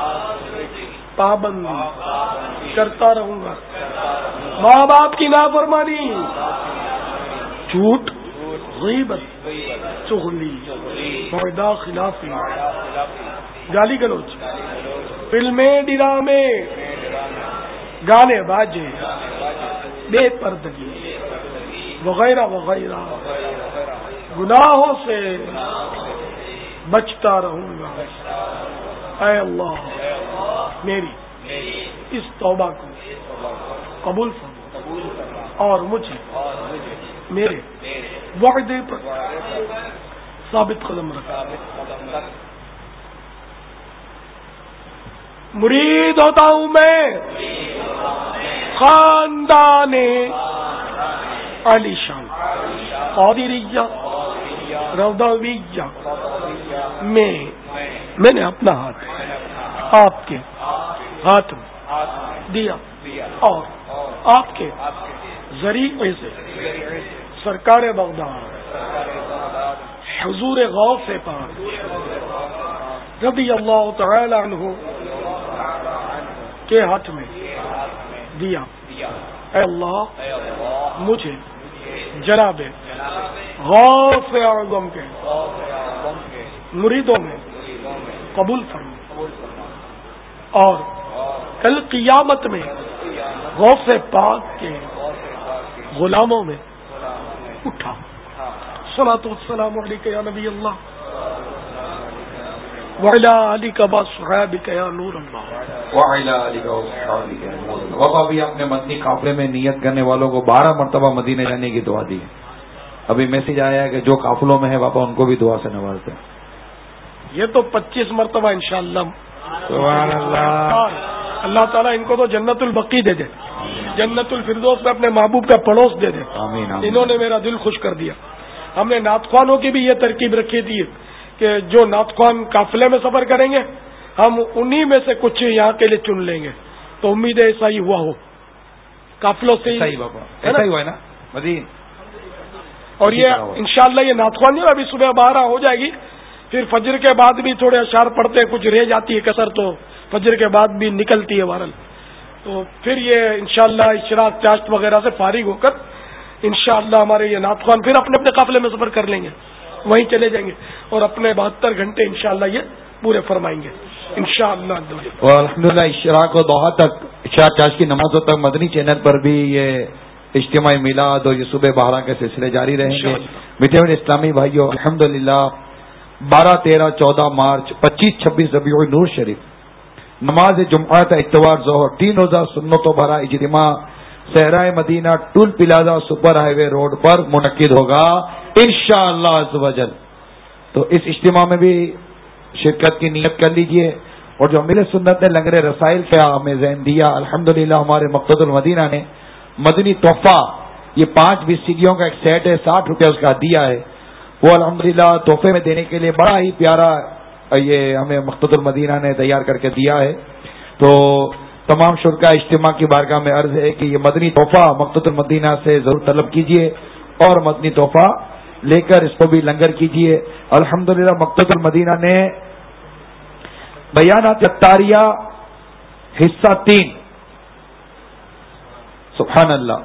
Speaker 2: پابندی کرتا رہوں گا, ماں باپ کی نافرمانی, جھوٹ, غیبت, چغلی, معدہ خلافی, گالی گلوچ, فلمیں, ڈرامے, گانے باجے, بے پردگی وغیرہ وغیرہ گناہوں سے بچتا رہوں گا. اے اللہ میری اس توبہ کو قبول فرما اور مجھے میرے وعدے پر ثابت قدم رکھا. مرید ہوتا ہوں میں خاندان علی شان قادریہ رضویہ میں میں نے اپنا ہاتھ آپ کے ہاتھ میں دیا اور آپ کے ذریعے سے سرکار بغداد حضور غوث پاک رضی اللہ تعالی عنہ کے ہاتھ میں دیا. اے اللہ مجھے جناب غوث اعظم کے مریدوں میں قبول فرما اور کل قیامت میں غوث پاک کے غلاموں میں اٹھا. صلاۃ والسلام علیک یا نبی اللہ وعلی آلک وصحبک یا نور اللہ
Speaker 3: وعلی آلک وصحبک یا نور اللہ. بابا بھی اپنے مدنی قافلے میں نیت کرنے والوں کو بارہ مرتبہ مدینے جانے کی دعا دی. ابھی میسج آیا ہے کہ جو قافلوں میں ہے بابا ان کو بھی دعا سے نوازتے ہیں.
Speaker 2: یہ تو پچیس مرتبہ انشاءاللہ.
Speaker 3: سبحان اللہ.
Speaker 2: اللہ تعالیٰ ان کو تو جنت البقی دے دے, جنت الفردوس میں اپنے محبوب کا پڑوس دے دے.
Speaker 3: آمین آمین.
Speaker 2: انہوں نے میرا دل خوش کر دیا. ہم نے نعت خوانوں کی بھی یہ ترکیب رکھی تھی کہ جو نعت خوان قافلے میں سفر کریں گے ہم انہی میں سے کچھ یہاں کے لیے چن لیں گے. تو امید ہے ایسا ہی ہوا ہو قافلوں سے.
Speaker 3: صحیح بابا, ایسا ہی ہوا ہے نا مدین.
Speaker 2: اور یہ انشاءاللہ یہ نعت خوانی ابھی صبح بارہ ہو جائے گی, پھر فجر کے بعد بھی تھوڑے اشعار پڑھتے, کچھ رہ جاتی ہے کثر تو فجر کے بعد بھی نکلتی ہے وارل. تو پھر یہ انشاءاللہ اشراق چاشت وغیرہ سے فارغ ہو کر انشاءاللہ ہمارے یہ نعت خوان پھر اپنے اپنے قافلے میں سفر کر لیں گے, وہیں چلے جائیں گے اور اپنے بہتر گھنٹے انشاءاللہ یہ پورے فرمائیں گے انشاءاللہ.
Speaker 3: اور الحمدللہ اشراق و ضحیٰ تک, اشراق چاشت کی نمازوں تک مدنی چینل پر بھی یہ اجتماعی میلاد اور یہ صبح بہارا کے سلسلے جاری رہیں گے. میٹھے میٹھے اسلامی بھائیوں, الحمدللہ بارہ تیرہ چودہ مارچ پچیس چھبیس ربیع النور شریف نماز جمعہ اتوار ظہر تین روزہ سنتوں بھرا اجتماع صحرائے مدینہ toll plaza super highway road پر منعقد ہوگا انشاءاللہ عز و جل. تو اس اجتماع میں بھی شرکت کی نیت کر لیجئے. اور جو امیر سنت نے لنگر رسائل کا ہمیں ذہن دیا, الحمدللہ ہمارے مقصد المدینہ نے مدنی تحفہ یہ پانچ بیس سیڈیوں کا ایک سیٹ ہے, ساٹھ روپیہ اس کا دیا ہے, وہ الحمدللہ تحفے میں دینے کے لیے بڑا ہی پیارا یہ ہمیں مقصد المدینہ نے تیار کر کے دیا ہے. تو تمام شرکاء اجتماع کی بارگاہ میں عرض ہے کہ یہ مدنی تحفہ مقصد المدینہ سے ضرور طلب کیجیے اور مدنی تحفہ لے کر اس کو بھی لنگر کیجیے. الحمدللہ مقصد المدینہ نے بیانات اتاریہ حصہ تین, سبحان اللہ,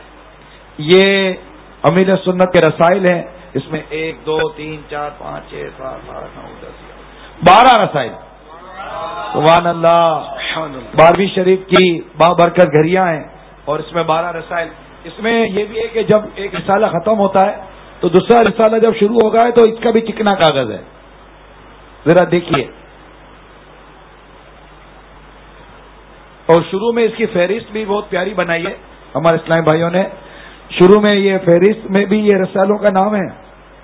Speaker 3: یہ امیر سنت کے رسائل ہیں. اس میں ایک دو تین چار پانچ چھ سات آٹھ نو دس بارہ رسائل. سبحان اللہ. بارہویں شریف کی بابرکت گھڑیاں ہیں اور اس میں بارہ رسائل. اس میں یہ بھی ہے کہ جب ایک رسالہ ختم ہوتا ہے تو دوسرا رسالہ جب شروع ہوگا ہے تو اس کا بھی چکنا کاغذ ہے, ذرا دیکھیے. اور شروع میں اس کی فہرست بھی بہت پیاری بنائی ہے ہمارے اسلامی بھائیوں نے. شروع میں یہ فہرست میں بھی یہ رسالوں کا نام ہے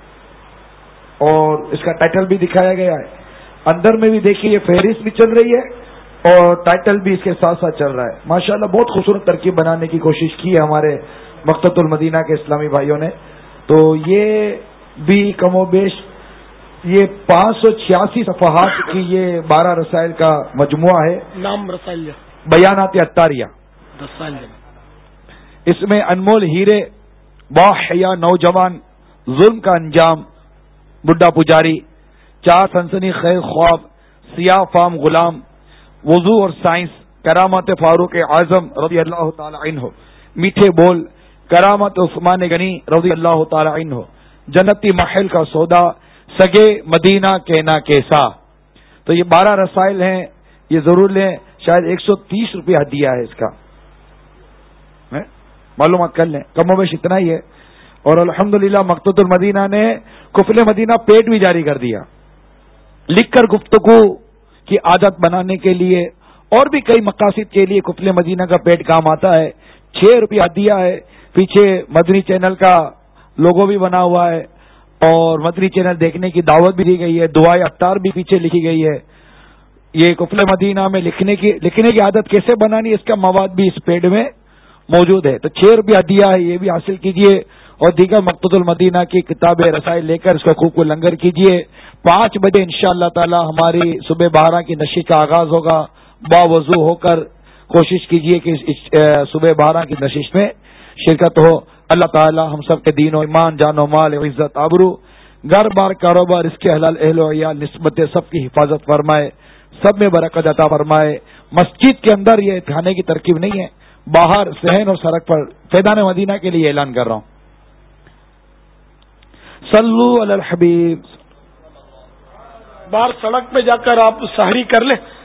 Speaker 3: اور اس کا ٹائٹل بھی دکھایا گیا ہے. اندر میں بھی دیکھیے یہ فہرست بھی چل رہی ہے اور ٹائٹل بھی اس کے ساتھ ساتھ چل رہا ہے. ماشاءاللہ بہت خوبصورت ترکیب بنانے کی کوشش کی ہے ہمارے مقصد المدینہ کے اسلامی بھائیوں نے. تو یہ بھی کم و بیش یہ پانچ سو چھیاسی صفحات کی یہ بارہ رسائل کا مجموعہ ہے.
Speaker 2: نام رسائل
Speaker 3: بیانات اتاریہ. اس میں انمول ہیرے, باحیا نوجوان, ظلم کا انجام, بڈھا پجاری, چار سنسنی خیز خواب, سیاہ فام غلام, وضو اور سائنس, کرامت فاروق اعظم رضی اللہ تعالی عنہ, میٹھے بول, کرامت عثمان غنی رضی اللہ تعالی عنہ, جنتی محل کا سودا, سگے مدینہ کہنا کیسا. تو یہ بارہ رسائل ہیں, یہ ضرور لیں. شاید ایک سو تیس روپیہ ہدیہ ہے اس کا, معلومات کر لیں, کم و بیش اتنا ہی ہے. اور الحمدللہ مقصد المدینہ نے کفل مدینہ پیٹ بھی جاری کر دیا. لکھ کر گفتگو کی عادت بنانے کے لیے اور بھی کئی مقاصد کے لیے کفل مدینہ کا پیٹ کام آتا ہے. چھ روپیہ دیا ہے. پیچھے مدنی چینل کا لوگو بھی بنا ہوا ہے اور مدنی چینل دیکھنے کی دعوت بھی دی گئی ہے. دعائے افطار بھی پیچھے لکھی گئی ہے. یہ کفل مدینہ میں لکھنے کی لکھنے کی عادت کیسے بنانی, اس کا مواد بھی اس پیڈ میں موجود ہے. تو چھ روپیہ دیا ہے, یہ بھی حاصل کیجئے اور دیگر مقصد المدینہ کی کتاب رسائل لے کر اس کا خوب کو لنگر کیجئے. پانچ بجے انشاءاللہ تعالی ہماری صبح بارہ کی نشست کا آغاز ہوگا. با وضو ہو کر کوشش کیجیے کہ صبح بارہ کی نشست میں شرکت ہو. اللہ تعالی ہم سب کے دین و ایمان، جان و مال، عزت، آبرو، گھر بار، کاروبار، اس کے حلال اہل و عیال نسبت سب کی حفاظت فرمائے، سب میں برکت عطا فرمائے. مسجد کے اندر یہ کھانے کی ترکیب نہیں ہے، باہر صحن اور سڑک پر فیضان مدینہ کے لیے اعلان کر رہا ہوں. صلو علی الحبیب.
Speaker 2: باہر سڑک پہ جا کر آپ سحری کر لیں.